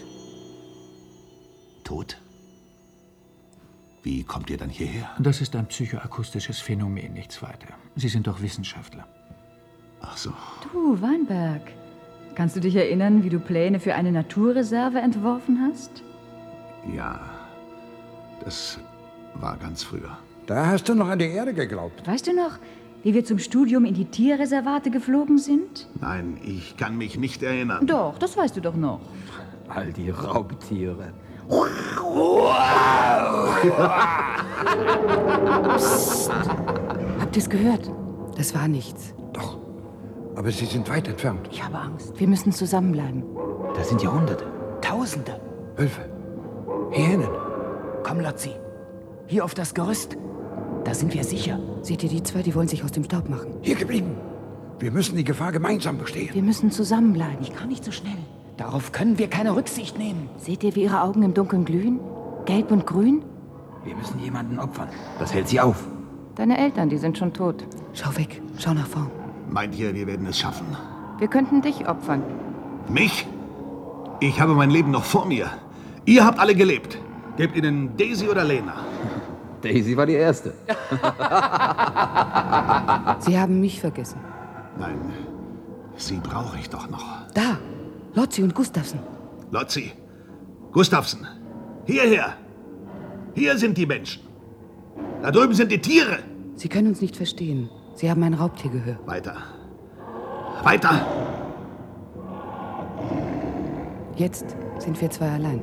Tot? Wie kommt ihr dann hierher? Das ist ein psychoakustisches Phänomen, nichts weiter. Sie sind doch Wissenschaftler. Ach so. Du, Weinberg, kannst du dich erinnern, wie du Pläne für eine Naturreserve entworfen hast? Ja, das war ganz früher. Da hast du noch an die Erde geglaubt. Weißt du noch, wie wir zum Studium in die Tierreservate geflogen sind? Nein, ich kann mich nicht erinnern. Doch, das weißt du doch noch. All die Raubtiere. Psst. Habt ihr es gehört? Das war nichts. Doch, aber sie sind weit entfernt. Ich habe Angst. Wir müssen zusammenbleiben. Da sind ja Hunderte, Tausende. Wölfe, Hyänen. Komm, Lotzi, hier auf das Gerüst. Da sind wir sicher. Seht ihr die zwei, die wollen sich aus dem Staub machen? Hier geblieben. Wir müssen die Gefahr gemeinsam bestehen. Wir müssen zusammenbleiben. Ich kann nicht so schnell. Darauf können wir keine Rücksicht nehmen. Seht ihr, wie ihre Augen im Dunkeln glühen? Gelb und grün? Wir müssen jemanden opfern. Das hält sie auf. Deine Eltern, die sind schon tot. Schau weg, schau nach vorn. Meint ihr, wir werden es schaffen? Wir könnten dich opfern. Mich? Ich habe mein Leben noch vor mir. Ihr habt alle gelebt. Gebt ihnen Daisy oder Lena. Daisy war die Erste. Sie haben mich vergessen. Nein, sie brauche ich doch noch. Da, Lotzi und Gustafsson. Lotzi, Gustafsson, hierher. Hier sind die Menschen. Da drüben sind die Tiere. Sie können uns nicht verstehen. Sie haben ein Raubtiergehör. Weiter. Weiter. Jetzt sind wir zwei allein.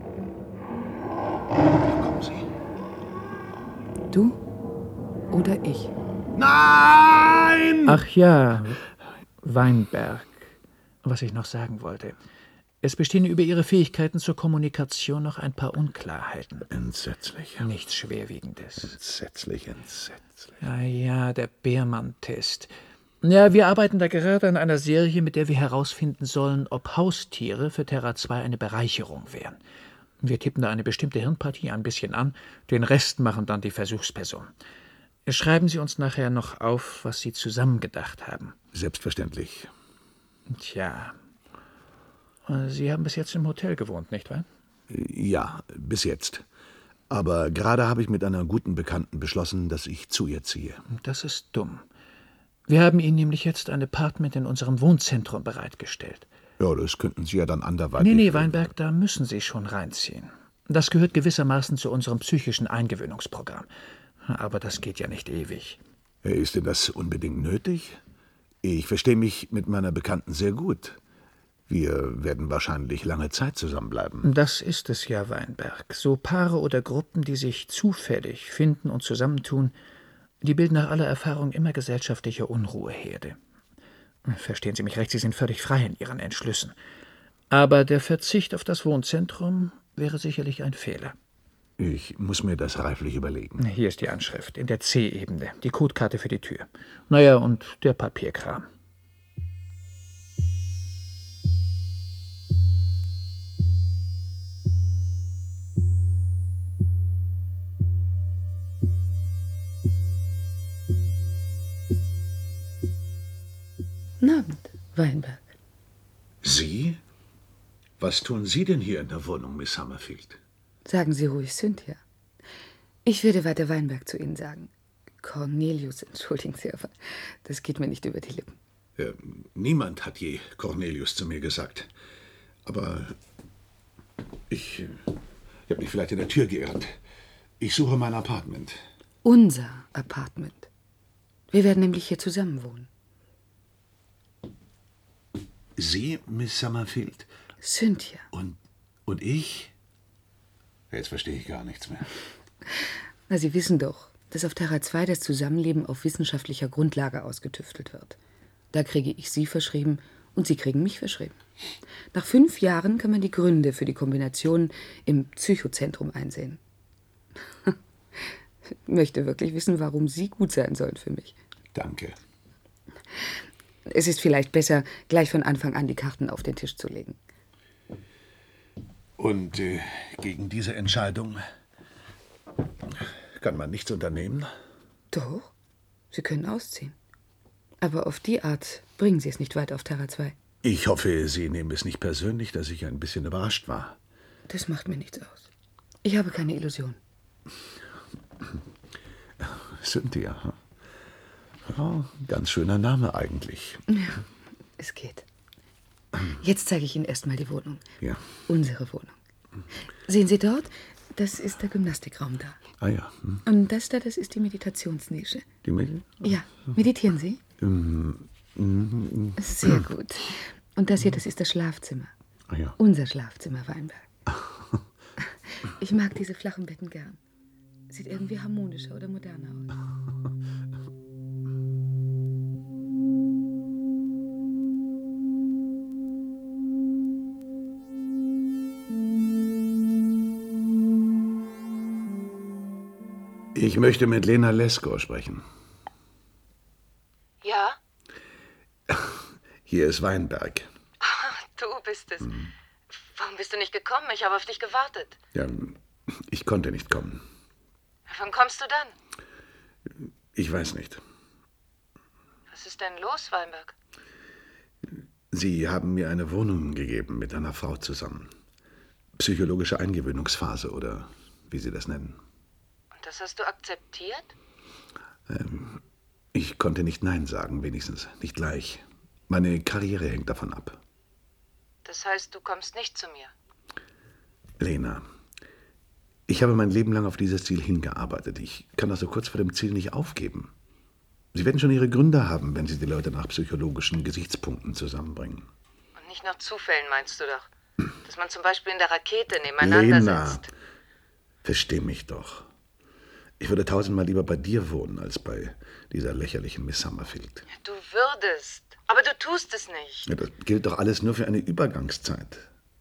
Kommen Sie. Du oder ich? Nein! Ach ja, Weinberg. Was ich noch sagen wollte. Es bestehen über Ihre Fähigkeiten zur Kommunikation noch ein paar Unklarheiten. Entsetzlich. Nichts Schwerwiegendes. Entsetzlich, entsetzlich. Ja, ja, der Beermann-Test. Ja, wir arbeiten da gerade an einer Serie, mit der wir herausfinden sollen, ob Haustiere für Terra zwei eine Bereicherung wären. Wir tippen da eine bestimmte Hirnpartie ein bisschen an, den Rest machen dann die Versuchspersonen. Schreiben Sie uns nachher noch auf, was Sie zusammen gedacht haben. Selbstverständlich. Tja, Sie haben bis jetzt im Hotel gewohnt, nicht wahr? Ja, bis jetzt. Aber gerade habe ich mit einer guten Bekannten beschlossen, dass ich zu ihr ziehe. Das ist dumm. Wir haben Ihnen nämlich jetzt ein Apartment in unserem Wohnzentrum bereitgestellt. Ja, das könnten Sie ja dann anderweitig... Nee, nee, Weinberg, da müssen Sie schon reinziehen. Das gehört gewissermaßen zu unserem psychischen Eingewöhnungsprogramm. Aber das geht ja nicht ewig. Ist denn das unbedingt nötig? Ich verstehe mich mit meiner Bekannten sehr gut. Wir werden wahrscheinlich lange Zeit zusammenbleiben. Das ist es ja, Weinberg. So Paare oder Gruppen, die sich zufällig finden und zusammentun, die bilden nach aller Erfahrung immer gesellschaftliche Unruheherde. Verstehen Sie mich recht, Sie sind völlig frei in Ihren Entschlüssen. Aber der Verzicht auf das Wohnzentrum wäre sicherlich ein Fehler. Ich muss mir das reiflich überlegen. Hier ist die Anschrift, in der C-Ebene, die Codekarte für die Tür. Naja, und der Papierkram. Guten Abend, Weinberg. Sie? Was tun Sie denn hier in der Wohnung, Miss Summerfield? Sagen Sie ruhig, Cynthia. Ich werde weiter Weinberg zu Ihnen sagen. Cornelius, entschuldigen Sie, aber das geht mir nicht über die Lippen. Ja, niemand hat je Cornelius zu mir gesagt. Aber ich, ich habe mich vielleicht in der Tür geirrt. Ich suche mein Apartment. Unser Apartment. Wir werden nämlich hier zusammen wohnen. Sie, Miss Summerfield? Cynthia. Und, und ich? Jetzt verstehe ich gar nichts mehr. Na, Sie wissen doch, dass auf Terra zwei das Zusammenleben auf wissenschaftlicher Grundlage ausgetüftelt wird. Da kriege ich Sie verschrieben und Sie kriegen mich verschrieben. Nach fünf Jahren kann man die Gründe für die Kombination im Psychozentrum einsehen. Ich möchte wirklich wissen, warum Sie gut sein sollen für mich. Danke. Es ist vielleicht besser, gleich von Anfang an die Karten auf den Tisch zu legen. Und äh, gegen diese Entscheidung kann man nichts unternehmen? Doch, Sie können ausziehen. Aber auf die Art bringen Sie es nicht weiter auf Terra zwei. Ich hoffe, Sie nehmen es nicht persönlich, dass ich ein bisschen überrascht war. Das macht mir nichts aus. Ich habe keine Illusion. Cynthia. Oh, ganz schöner Name eigentlich. Ja, es geht. Jetzt zeige ich Ihnen erstmal die Wohnung. Ja. Unsere Wohnung. Sehen Sie dort? Das ist der Gymnastikraum da. Ah ja. Hm. Und das da, das ist die Meditationsnische. Die Medit Ja, meditieren Sie? Ähm, mm, Sehr gut. Und das hier, das ist das Schlafzimmer. Ah ja. Unser Schlafzimmer, Weinberg. Ich mag diese flachen Betten gern. Sieht irgendwie harmonischer oder moderner aus. Ich möchte mit Lena Lesko sprechen. Ja? Hier ist Weinberg. Du bist es. Hm. Warum bist du nicht gekommen? Ich habe auf dich gewartet. Ja, ich konnte nicht kommen. Wann kommst du dann? Ich weiß nicht. Was ist denn los, Weinberg? Sie haben mir eine Wohnung gegeben mit einer Frau zusammen. Psychologische Eingewöhnungsphase oder wie Sie das nennen. Und das hast du akzeptiert? Ähm, ich konnte nicht Nein sagen, wenigstens nicht gleich. Meine Karriere hängt davon ab. Das heißt, du kommst nicht zu mir? Lena, ich habe mein Leben lang auf dieses Ziel hingearbeitet. Ich kann das so kurz vor dem Ziel nicht aufgeben. Sie werden schon Ihre Gründe haben, wenn Sie die Leute nach psychologischen Gesichtspunkten zusammenbringen. Und nicht nach Zufällen, meinst du doch? Dass man zum Beispiel in der Rakete nebeneinander Lena, sitzt. versteh mich doch. Ich würde tausendmal lieber bei dir wohnen, als bei dieser lächerlichen Miss Summerfield. Du würdest, aber du tust es nicht. Ja, das gilt doch alles nur für eine Übergangszeit.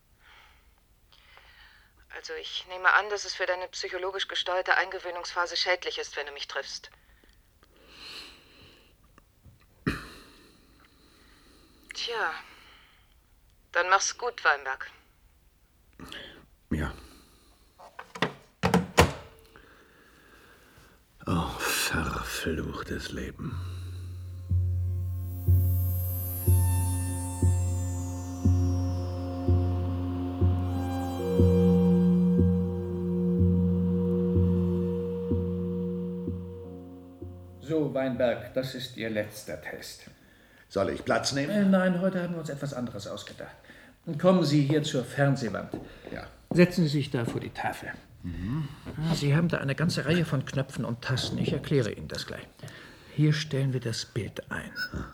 Also ich nehme an, dass es für deine psychologisch gesteuerte Eingewöhnungsphase schädlich ist, wenn du mich triffst. Tja, dann mach's gut, Weinberg. Ja. Oh, verfluchtes Leben. So, Weinberg, das ist Ihr letzter Test. Soll ich Platz nehmen? Äh, nein, heute haben wir uns etwas anderes ausgedacht. Kommen Sie hier zur Fernsehwand. Ja. Setzen Sie sich da vor die Tafel. Mhm. Sie haben da eine ganze Reihe von Knöpfen und Tasten. Ich erkläre Ihnen das gleich. Hier stellen wir das Bild ein.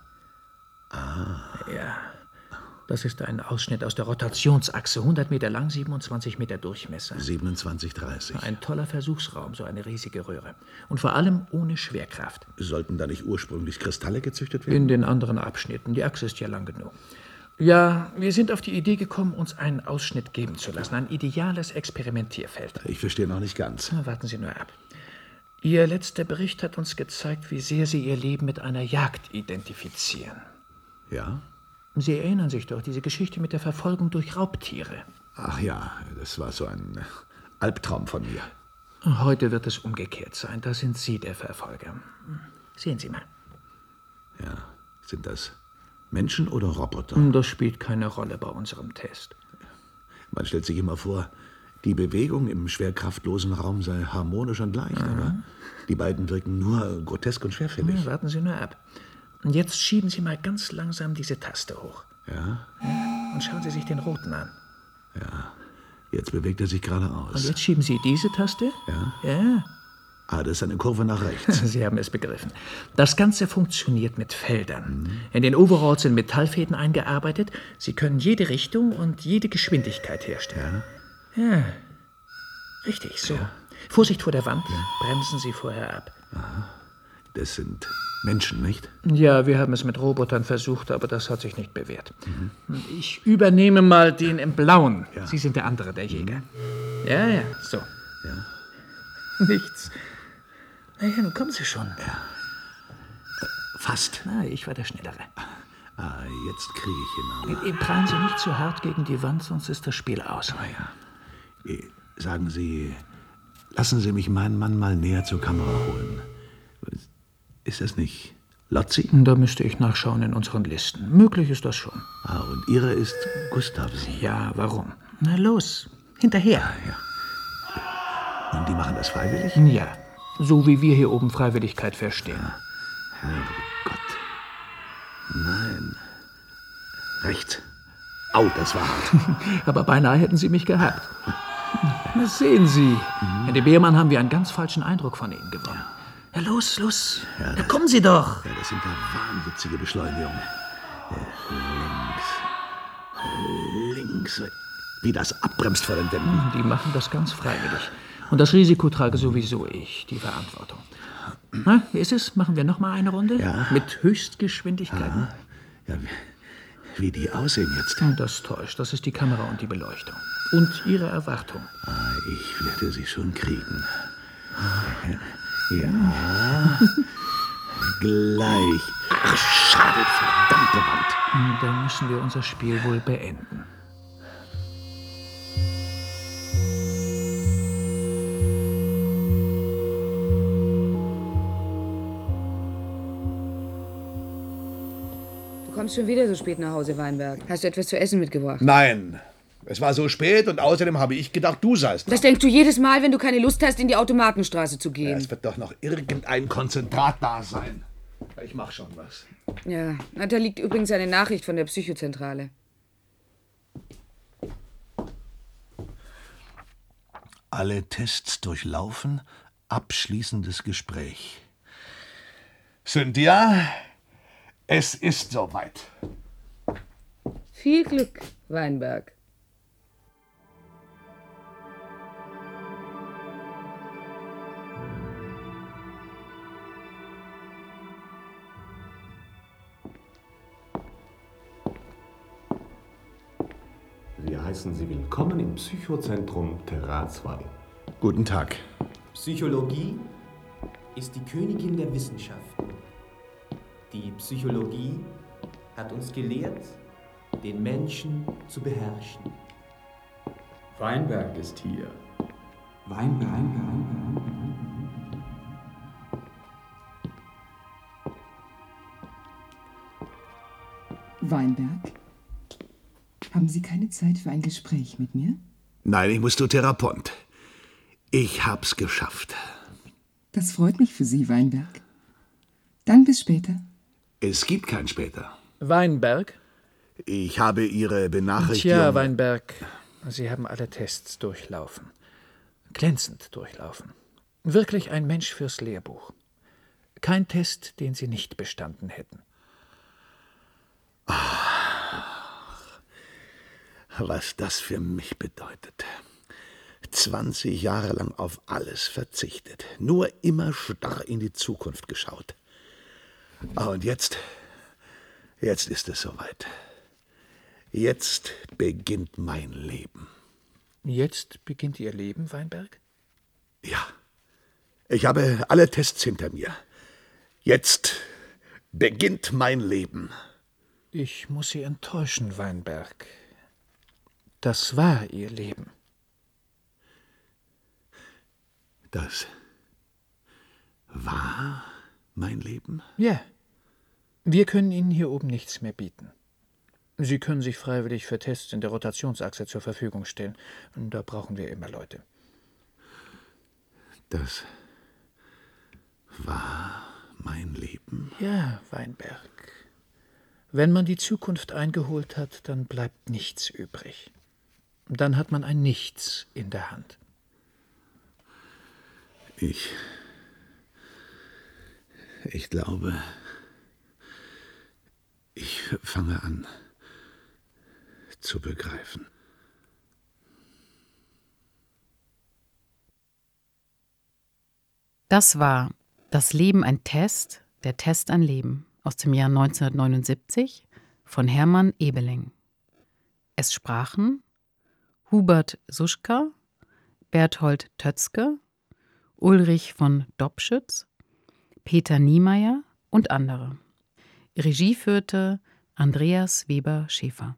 Ah. Ja. Das ist ein Ausschnitt aus der Rotationsachse. hundert Meter lang, siebenundzwanzig Meter Durchmesser. siebenundzwanzig dreißig. Ein toller Versuchsraum, so eine riesige Röhre. Und vor allem ohne Schwerkraft. Sollten da nicht ursprünglich Kristalle gezüchtet werden? In den anderen Abschnitten. Die Achse ist ja lang genug. Ja, wir sind auf die Idee gekommen, uns einen Ausschnitt geben zu lassen. Ein ideales Experimentierfeld. Ich verstehe noch nicht ganz. Na, warten Sie nur ab. Ihr letzter Bericht hat uns gezeigt, wie sehr Sie Ihr Leben mit einer Jagd identifizieren. Ja? Sie erinnern sich doch, diese Geschichte mit der Verfolgung durch Raubtiere. Ach ja, das war so ein Albtraum von mir. Heute wird es umgekehrt sein. Da sind Sie der Verfolger. Sehen Sie mal. Ja, sind das Menschen oder Roboter? Das spielt keine Rolle bei unserem Test. Man stellt sich immer vor, die Bewegung im schwerkraftlosen Raum sei harmonisch und leicht, mhm. aber die beiden wirken nur grotesk und schwerfällig. Ja, warten Sie nur ab. Und jetzt schieben Sie mal ganz langsam diese Taste hoch. Ja? Ja, und schauen Sie sich den roten an. Ja, jetzt bewegt er sich geradeaus. Und jetzt schieben Sie diese Taste. Ja? Ja. Ah, das ist eine Kurve nach rechts. Sie haben es begriffen. Das Ganze funktioniert mit Feldern. Mhm. In den Overalls sind Metallfäden eingearbeitet. Sie können jede Richtung und jede Geschwindigkeit herstellen. Ja. Ja. Richtig, so. Ja. Vorsicht vor der Wand. Ja. Bremsen Sie vorher ab. Aha. Das sind Menschen, nicht? Ja, wir haben es mit Robotern versucht, aber das hat sich nicht bewährt. Mhm. Ich übernehme mal den im Blauen. Ja. Sie sind der andere, der Jäger. Mhm. Ja, ja, so. Ja. Nichts. Na ja, nun kommen Sie schon. Ja. Äh, fast. Na, ich war der Schnellere. Ah, jetzt kriege ich ihn aber. Prallen Sie nicht zu hart gegen die Wand, sonst ist das Spiel aus. Ah, ja. Sagen Sie, lassen Sie mich meinen Mann mal näher zur Kamera holen. Ist das nicht Lotzi? Da müsste ich nachschauen in unseren Listen. Möglich ist das schon. Ah, und Ihre ist Gustavsen. Ja, warum? Na los, hinterher. Ah, ja. Und die machen das freiwillig? Ja, so wie wir hier oben Freiwilligkeit verstehen. Ja. Herrgott. Nein. Rechts. Au, das war hart. Aber beinahe hätten Sie mich gehabt. Das sehen Sie. Mhm. Herr de Beermann, haben wir einen ganz falschen Eindruck von Ihnen gewonnen. Ja. Ja, los, los. Ja, ja, kommen Sie doch. Ja, das sind ja wahnwitzige Beschleunigungen. Links. Links. Wie das abbremst vor den Wänden. Die machen das ganz freiwillig. Und das Risiko trage sowieso ich, die Verantwortung. Na, wie ist es? Machen wir noch mal eine Runde? Ja. Mit Höchstgeschwindigkeit? Ja, ja wie, wie die aussehen jetzt. Das täuscht. Das ist die Kamera und die Beleuchtung. Und Ihre Erwartung. Ah, ich werde sie schon kriegen. Ja, gleich. Ach, schade, verdammte Wand. Dann müssen wir unser Spiel wohl beenden. kommst schon wieder so spät nach Hause, Weinberg. Hast du etwas zu essen mitgebracht? Nein. Es war so spät und außerdem habe ich gedacht, du seist. Das denkst du jedes Mal, wenn du keine Lust hast, in die Automatenstraße zu gehen. Ja, es wird doch noch irgendein Konzentrat da sein. Ich mach schon was. Ja, na, da liegt übrigens eine Nachricht von der Psychozentrale. Alle Tests durchlaufen. Abschließendes Gespräch. Cynthia, es ist soweit. Viel Glück, Weinberg. Wir heißen Sie willkommen im Psychozentrum Terra zwei. Guten Tag. Psychologie ist die Königin der Wissenschaften. Die Psychologie hat uns gelehrt, den Menschen zu beherrschen. Weinberg ist hier. Weinberg. Weinberg? Haben Sie keine Zeit für ein Gespräch mit mir? Nein, ich muss zu Therapeut. Ich hab's geschafft. Das freut mich für Sie, Weinberg. Dann bis später. Es gibt kein später. Weinberg? Ich habe Ihre Benachrichtigung... Tja, Weinberg, Sie haben alle Tests durchlaufen. Glänzend durchlaufen. Wirklich ein Mensch fürs Lehrbuch. Kein Test, den Sie nicht bestanden hätten. Ach, was das für mich bedeutet. zwanzig Jahre lang auf alles verzichtet. Nur immer starr in die Zukunft geschaut. Ah, und jetzt, jetzt ist es soweit. Jetzt beginnt mein Leben. Jetzt beginnt Ihr Leben, Weinberg? Ja. Ich habe alle Tests hinter mir. Jetzt beginnt mein Leben. Ich muss Sie enttäuschen, Weinberg. Das war Ihr Leben. Das war mein Leben? Ja. Wir können Ihnen hier oben nichts mehr bieten. Sie können sich freiwillig für Tests in der Rotationsachse zur Verfügung stellen. Und da brauchen wir immer Leute. Das war mein Leben? Ja, Weinberg. Wenn man die Zukunft eingeholt hat, dann bleibt nichts übrig. Dann hat man ein Nichts in der Hand. Ich... Ich glaube, ich fange an zu begreifen. Das war Das Leben ein Test, der Test ein Leben aus dem Jahr neunzehnhundertneunundsiebzig von Hermann Ebeling. Es sprachen Hubert Suschka, Berthold Tötzke, Ulrich von Dobschütz, Peter Niemeyer und andere. Regie führte Andreas Weber-Schäfer.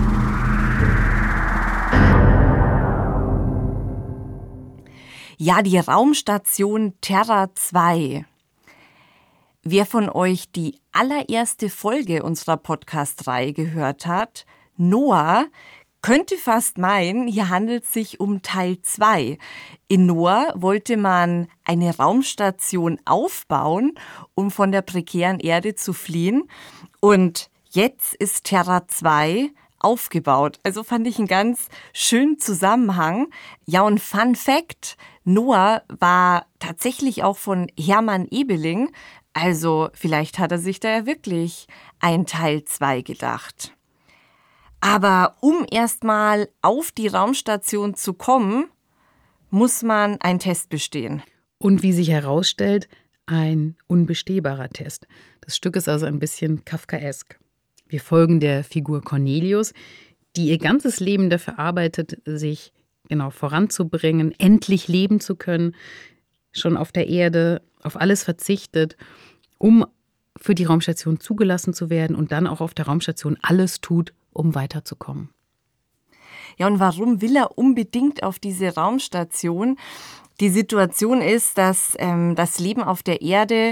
Ja, die Raumstation Terra zwei. Wer von euch die allererste Folge unserer Podcast-Reihe gehört hat, Noah, könnte fast meinen, hier handelt es sich um Teil zwei. In Noah wollte man eine Raumstation aufbauen, um von der prekären Erde zu fliehen. Und jetzt ist Terra zwei aufgebaut. Also fand ich einen ganz schönen Zusammenhang. Ja, und Fun Fact, Noah war tatsächlich auch von Hermann Ebeling. Also vielleicht hat er sich da ja wirklich ein Teil zwei gedacht. Aber um erstmal auf die Raumstation zu kommen, muss man einen Test bestehen. Und wie sich herausstellt, ein unbestehbarer Test. Das Stück ist also ein bisschen kafkaesk. Wir folgen der Figur Cornelius, die ihr ganzes Leben dafür arbeitet, sich genau voranzubringen, endlich leben zu können, schon auf der Erde auf alles verzichtet, um für die Raumstation zugelassen zu werden und dann auch auf der Raumstation alles tut, um weiterzukommen. Ja, und warum will er unbedingt auf diese Raumstation? Die Situation ist, dass ähm, das Leben auf der Erde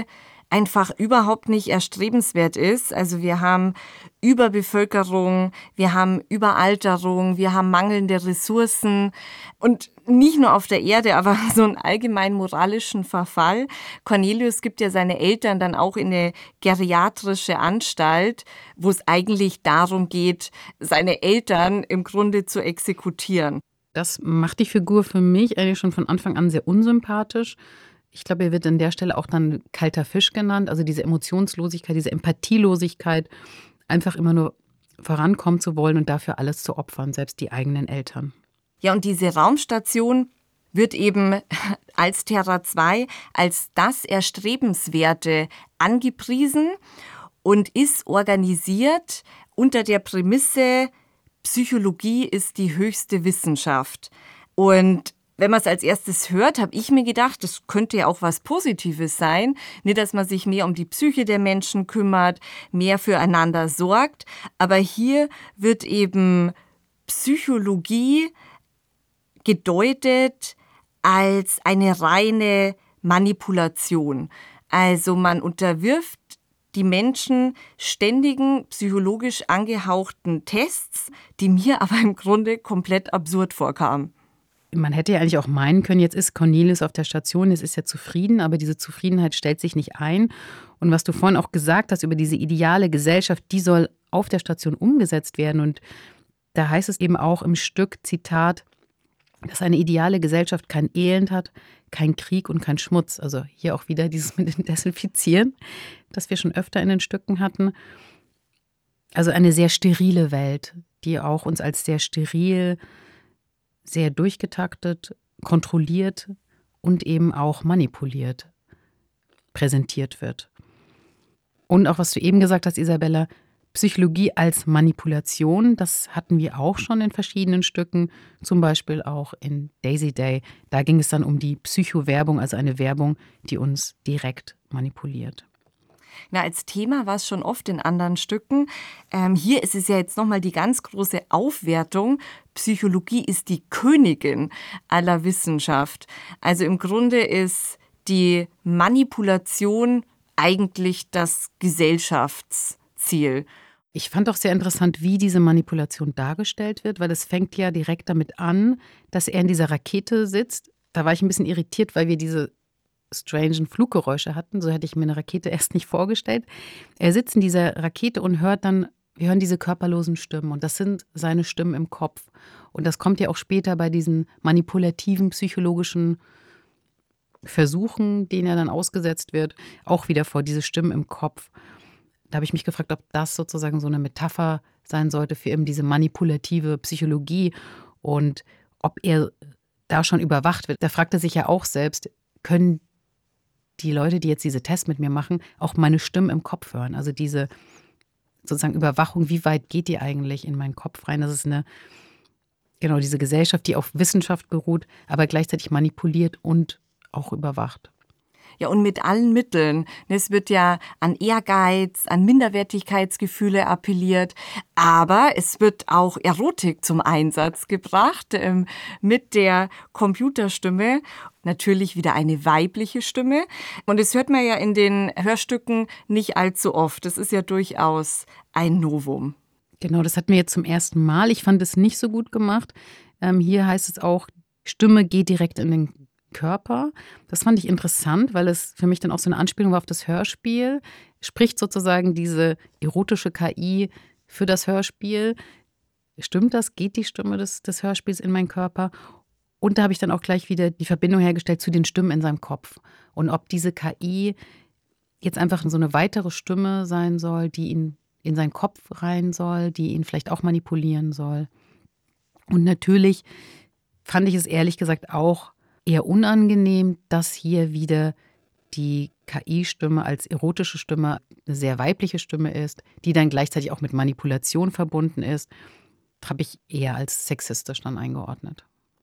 einfach überhaupt nicht erstrebenswert ist. Also wir haben Überbevölkerung, wir haben Überalterung, wir haben mangelnde Ressourcen und nicht nur auf der Erde, aber so einen allgemein moralischen Verfall. Cornelius gibt ja seine Eltern dann auch in eine geriatrische Anstalt, wo es eigentlich darum geht, seine Eltern im Grunde zu exekutieren. Das macht die Figur für mich eigentlich schon von Anfang an sehr unsympathisch. Ich glaube, er wird an der Stelle auch dann kalter Fisch genannt, also diese Emotionslosigkeit, diese Empathielosigkeit, einfach immer nur vorankommen zu wollen und dafür alles zu opfern, selbst die eigenen Eltern. Ja, und diese Raumstation wird eben als Terra zwei als das Erstrebenswerte angepriesen und ist organisiert unter der Prämisse, Psychologie ist die höchste Wissenschaft. Und wenn man es als erstes hört, habe ich mir gedacht, das könnte ja auch was Positives sein. Nicht, dass man sich mehr um die Psyche der Menschen kümmert, mehr füreinander sorgt. Aber hier wird eben Psychologie gedeutet als eine reine Manipulation. Also man unterwirft die Menschen ständigen psychologisch angehauchten Tests, die mir aber im Grunde komplett absurd vorkamen. Man hätte ja eigentlich auch meinen können, jetzt ist Cornelius auf der Station, jetzt ist er zufrieden, aber diese Zufriedenheit stellt sich nicht ein. Und was du vorhin auch gesagt hast über diese ideale Gesellschaft, die soll auf der Station umgesetzt werden. Und da heißt es eben auch im Stück, Zitat, dass eine ideale Gesellschaft kein Elend hat, kein Krieg und kein Schmutz. Also hier auch wieder dieses mit dem Desinfizieren, das wir schon öfter in den Stücken hatten. Also eine sehr sterile Welt, die auch uns als sehr steril, sehr durchgetaktet, kontrolliert und eben auch manipuliert präsentiert wird. Und auch, was du eben gesagt hast, Isabella, Psychologie als Manipulation, das hatten wir auch schon in verschiedenen Stücken, zum Beispiel auch in Daisy Day. Da ging es dann um die Psychowerbung, also eine Werbung, die uns direkt manipuliert. Na, als Thema war es schon oft in anderen Stücken. Ähm, hier ist es ja jetzt nochmal die ganz große Aufwertung. Psychologie ist die Königin aller Wissenschaft. Also im Grunde ist die Manipulation eigentlich das Gesellschaftsziel. Ich fand auch sehr interessant, wie diese Manipulation dargestellt wird, weil es fängt ja direkt damit an, dass er in dieser Rakete sitzt. Da war ich ein bisschen irritiert, weil wir diese strangen Fluggeräusche hatten. So hätte ich mir eine Rakete erst nicht vorgestellt. Er sitzt in dieser Rakete und hört dann, wir hören diese körperlosen Stimmen. Und das sind seine Stimmen im Kopf. Und das kommt ja auch später bei diesen manipulativen, psychologischen Versuchen, denen er dann ausgesetzt wird, auch wieder vor, diese Stimmen im Kopf. Da habe ich mich gefragt, ob das sozusagen so eine Metapher sein sollte für eben diese manipulative Psychologie und ob er da schon überwacht wird. Da fragt er sich ja auch selbst, können die Leute, die jetzt diese Tests mit mir machen, auch meine Stimmen im Kopf hören? Also diese sozusagen Überwachung, wie weit geht die eigentlich in meinen Kopf rein? Das ist eine, genau, diese Gesellschaft, die auf Wissenschaft beruht, aber gleichzeitig manipuliert und auch überwacht. Ja, und mit allen Mitteln. Es wird ja an Ehrgeiz, an Minderwertigkeitsgefühle appelliert, aber es wird auch Erotik zum Einsatz gebracht ähm, mit der Computerstimme. Natürlich wieder eine weibliche Stimme. Und das hört man ja in den Hörstücken nicht allzu oft. Das ist ja durchaus ein Novum. Genau, das hatten wir jetzt zum ersten Mal. Ich fand es nicht so gut gemacht. Ähm, hier heißt es auch, Stimme geht direkt in den Körper. Das fand ich interessant, weil es für mich dann auch so eine Anspielung war auf das Hörspiel. Spricht sozusagen diese erotische K I für das Hörspiel. Stimmt das? Geht die Stimme des, des Hörspiels in meinen Körper? Und da habe ich dann auch gleich wieder die Verbindung hergestellt zu den Stimmen in seinem Kopf. Und ob diese K I jetzt einfach so eine weitere Stimme sein soll, die ihn in seinen Kopf rein soll, die ihn vielleicht auch manipulieren soll. Und natürlich fand ich es ehrlich gesagt auch eher unangenehm, dass hier wieder die K I-Stimme als erotische Stimme eine sehr weibliche Stimme ist, die dann gleichzeitig auch mit Manipulation verbunden ist. Das habe ich eher als sexistisch dann eingeordnet.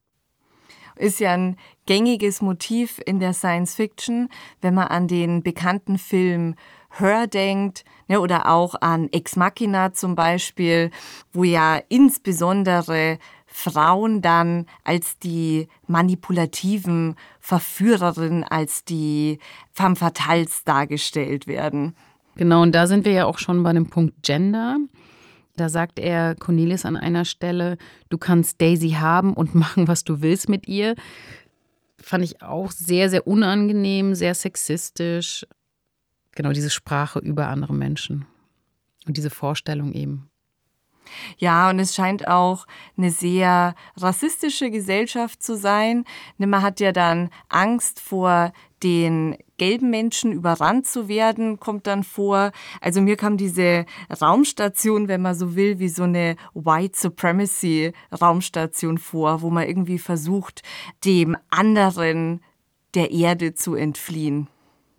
Ist ja ein gängiges Motiv in der Science-Fiction, wenn man an den bekannten Film Her denkt, ne, oder auch an Ex Machina zum Beispiel, wo ja insbesondere Frauen dann als die manipulativen Verführerinnen, als die femme fatales dargestellt werden. Genau, und da sind wir ja auch schon bei dem Punkt Gender. Da sagt er Cornelius an einer Stelle, du kannst Daisy haben und machen, was du willst mit ihr. Fand ich auch sehr, sehr unangenehm, sehr sexistisch. Genau, diese Sprache über andere Menschen und diese Vorstellung eben. Ja, und es scheint auch eine sehr rassistische Gesellschaft zu sein. Man hat ja dann Angst vor den gelben Menschen überrannt zu werden, kommt dann vor. Also mir kam diese Raumstation, wenn man so will, wie so eine White Supremacy Raumstation vor, wo man irgendwie versucht, dem anderen der Erde zu entfliehen.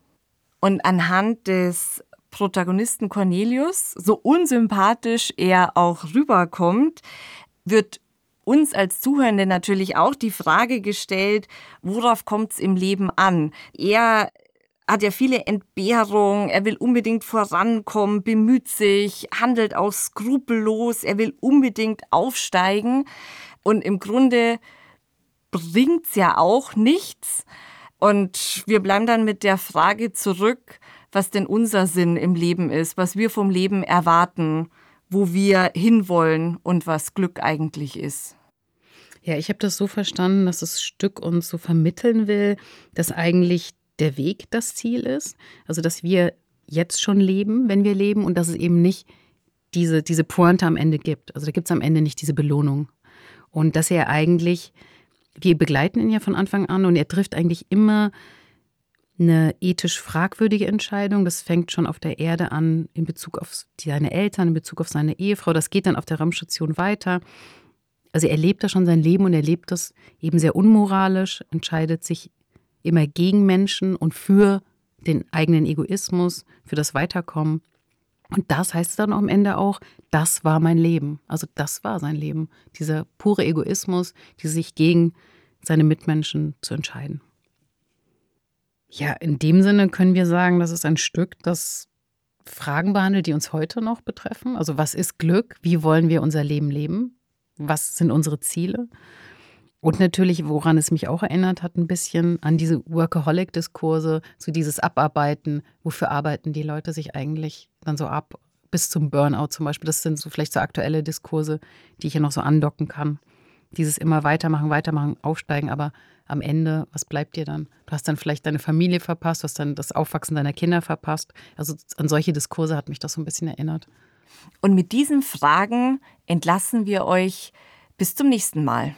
Und anhand des Protagonisten Cornelius, so unsympathisch er auch rüberkommt, wird uns als Zuhörende natürlich auch die Frage gestellt, worauf kommt es im Leben an? Er hat ja viele Entbehrungen, er will unbedingt vorankommen, bemüht sich, handelt auch skrupellos, er will unbedingt aufsteigen und im Grunde bringt's ja auch nichts. Und wir bleiben dann mit der Frage zurück, was denn unser Sinn im Leben ist, was wir vom Leben erwarten, wo wir hinwollen und was Glück eigentlich ist. Ja, ich habe das so verstanden, dass das Stück uns so vermitteln will, dass eigentlich der Weg das Ziel ist. Also, dass wir jetzt schon leben, wenn wir leben und dass es eben nicht diese, diese Pointe am Ende gibt. Also da gibt es am Ende nicht diese Belohnung. Und dass er eigentlich, wir begleiten ihn ja von Anfang an und er trifft eigentlich immer eine ethisch fragwürdige Entscheidung. Das fängt schon auf der Erde an in Bezug auf seine Eltern, in Bezug auf seine Ehefrau. Das geht dann auf der Raumstation weiter. Also er lebt da schon sein Leben und er lebt das eben sehr unmoralisch, entscheidet sich immer gegen Menschen und für den eigenen Egoismus, für das Weiterkommen. Und das heißt dann am Ende auch, das war mein Leben. Also das war sein Leben. Dieser pure Egoismus, die sich gegen seine Mitmenschen zu entscheiden. Ja, in dem Sinne können wir sagen, das ist ein Stück, das Fragen behandelt, die uns heute noch betreffen. Also was ist Glück? Wie wollen wir unser Leben leben? Was sind unsere Ziele? Und natürlich, woran es mich auch erinnert hat, ein bisschen an diese Workaholic-Diskurse, so dieses Abarbeiten. Wofür arbeiten die Leute sich eigentlich dann so ab? Bis zum Burnout zum Beispiel. Das sind so vielleicht so aktuelle Diskurse, die ich hier noch so andocken kann. Dieses immer weitermachen, weitermachen, aufsteigen, aber am Ende, was bleibt dir dann? Du hast dann vielleicht deine Familie verpasst, du hast dann das Aufwachsen deiner Kinder verpasst. Also an solche Diskurse hat mich das so ein bisschen erinnert. Und mit diesen Fragen entlassen wir euch bis zum nächsten Mal.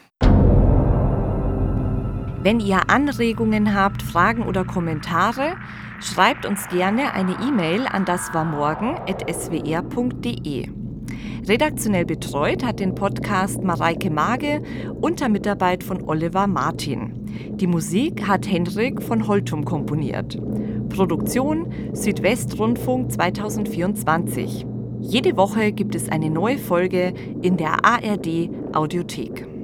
Wenn ihr Anregungen habt, Fragen oder Kommentare, schreibt uns gerne eine E-Mail an daswarmorgen at s w r punkt d e. Redaktionell betreut hat den Podcast Mareike Mage unter Mitarbeit von Oliver Martin. Die Musik hat Henrik von Holtum komponiert. Produktion Südwestrundfunk zwanzig vierundzwanzig. Jede Woche gibt es eine neue Folge in der A R D Audiothek.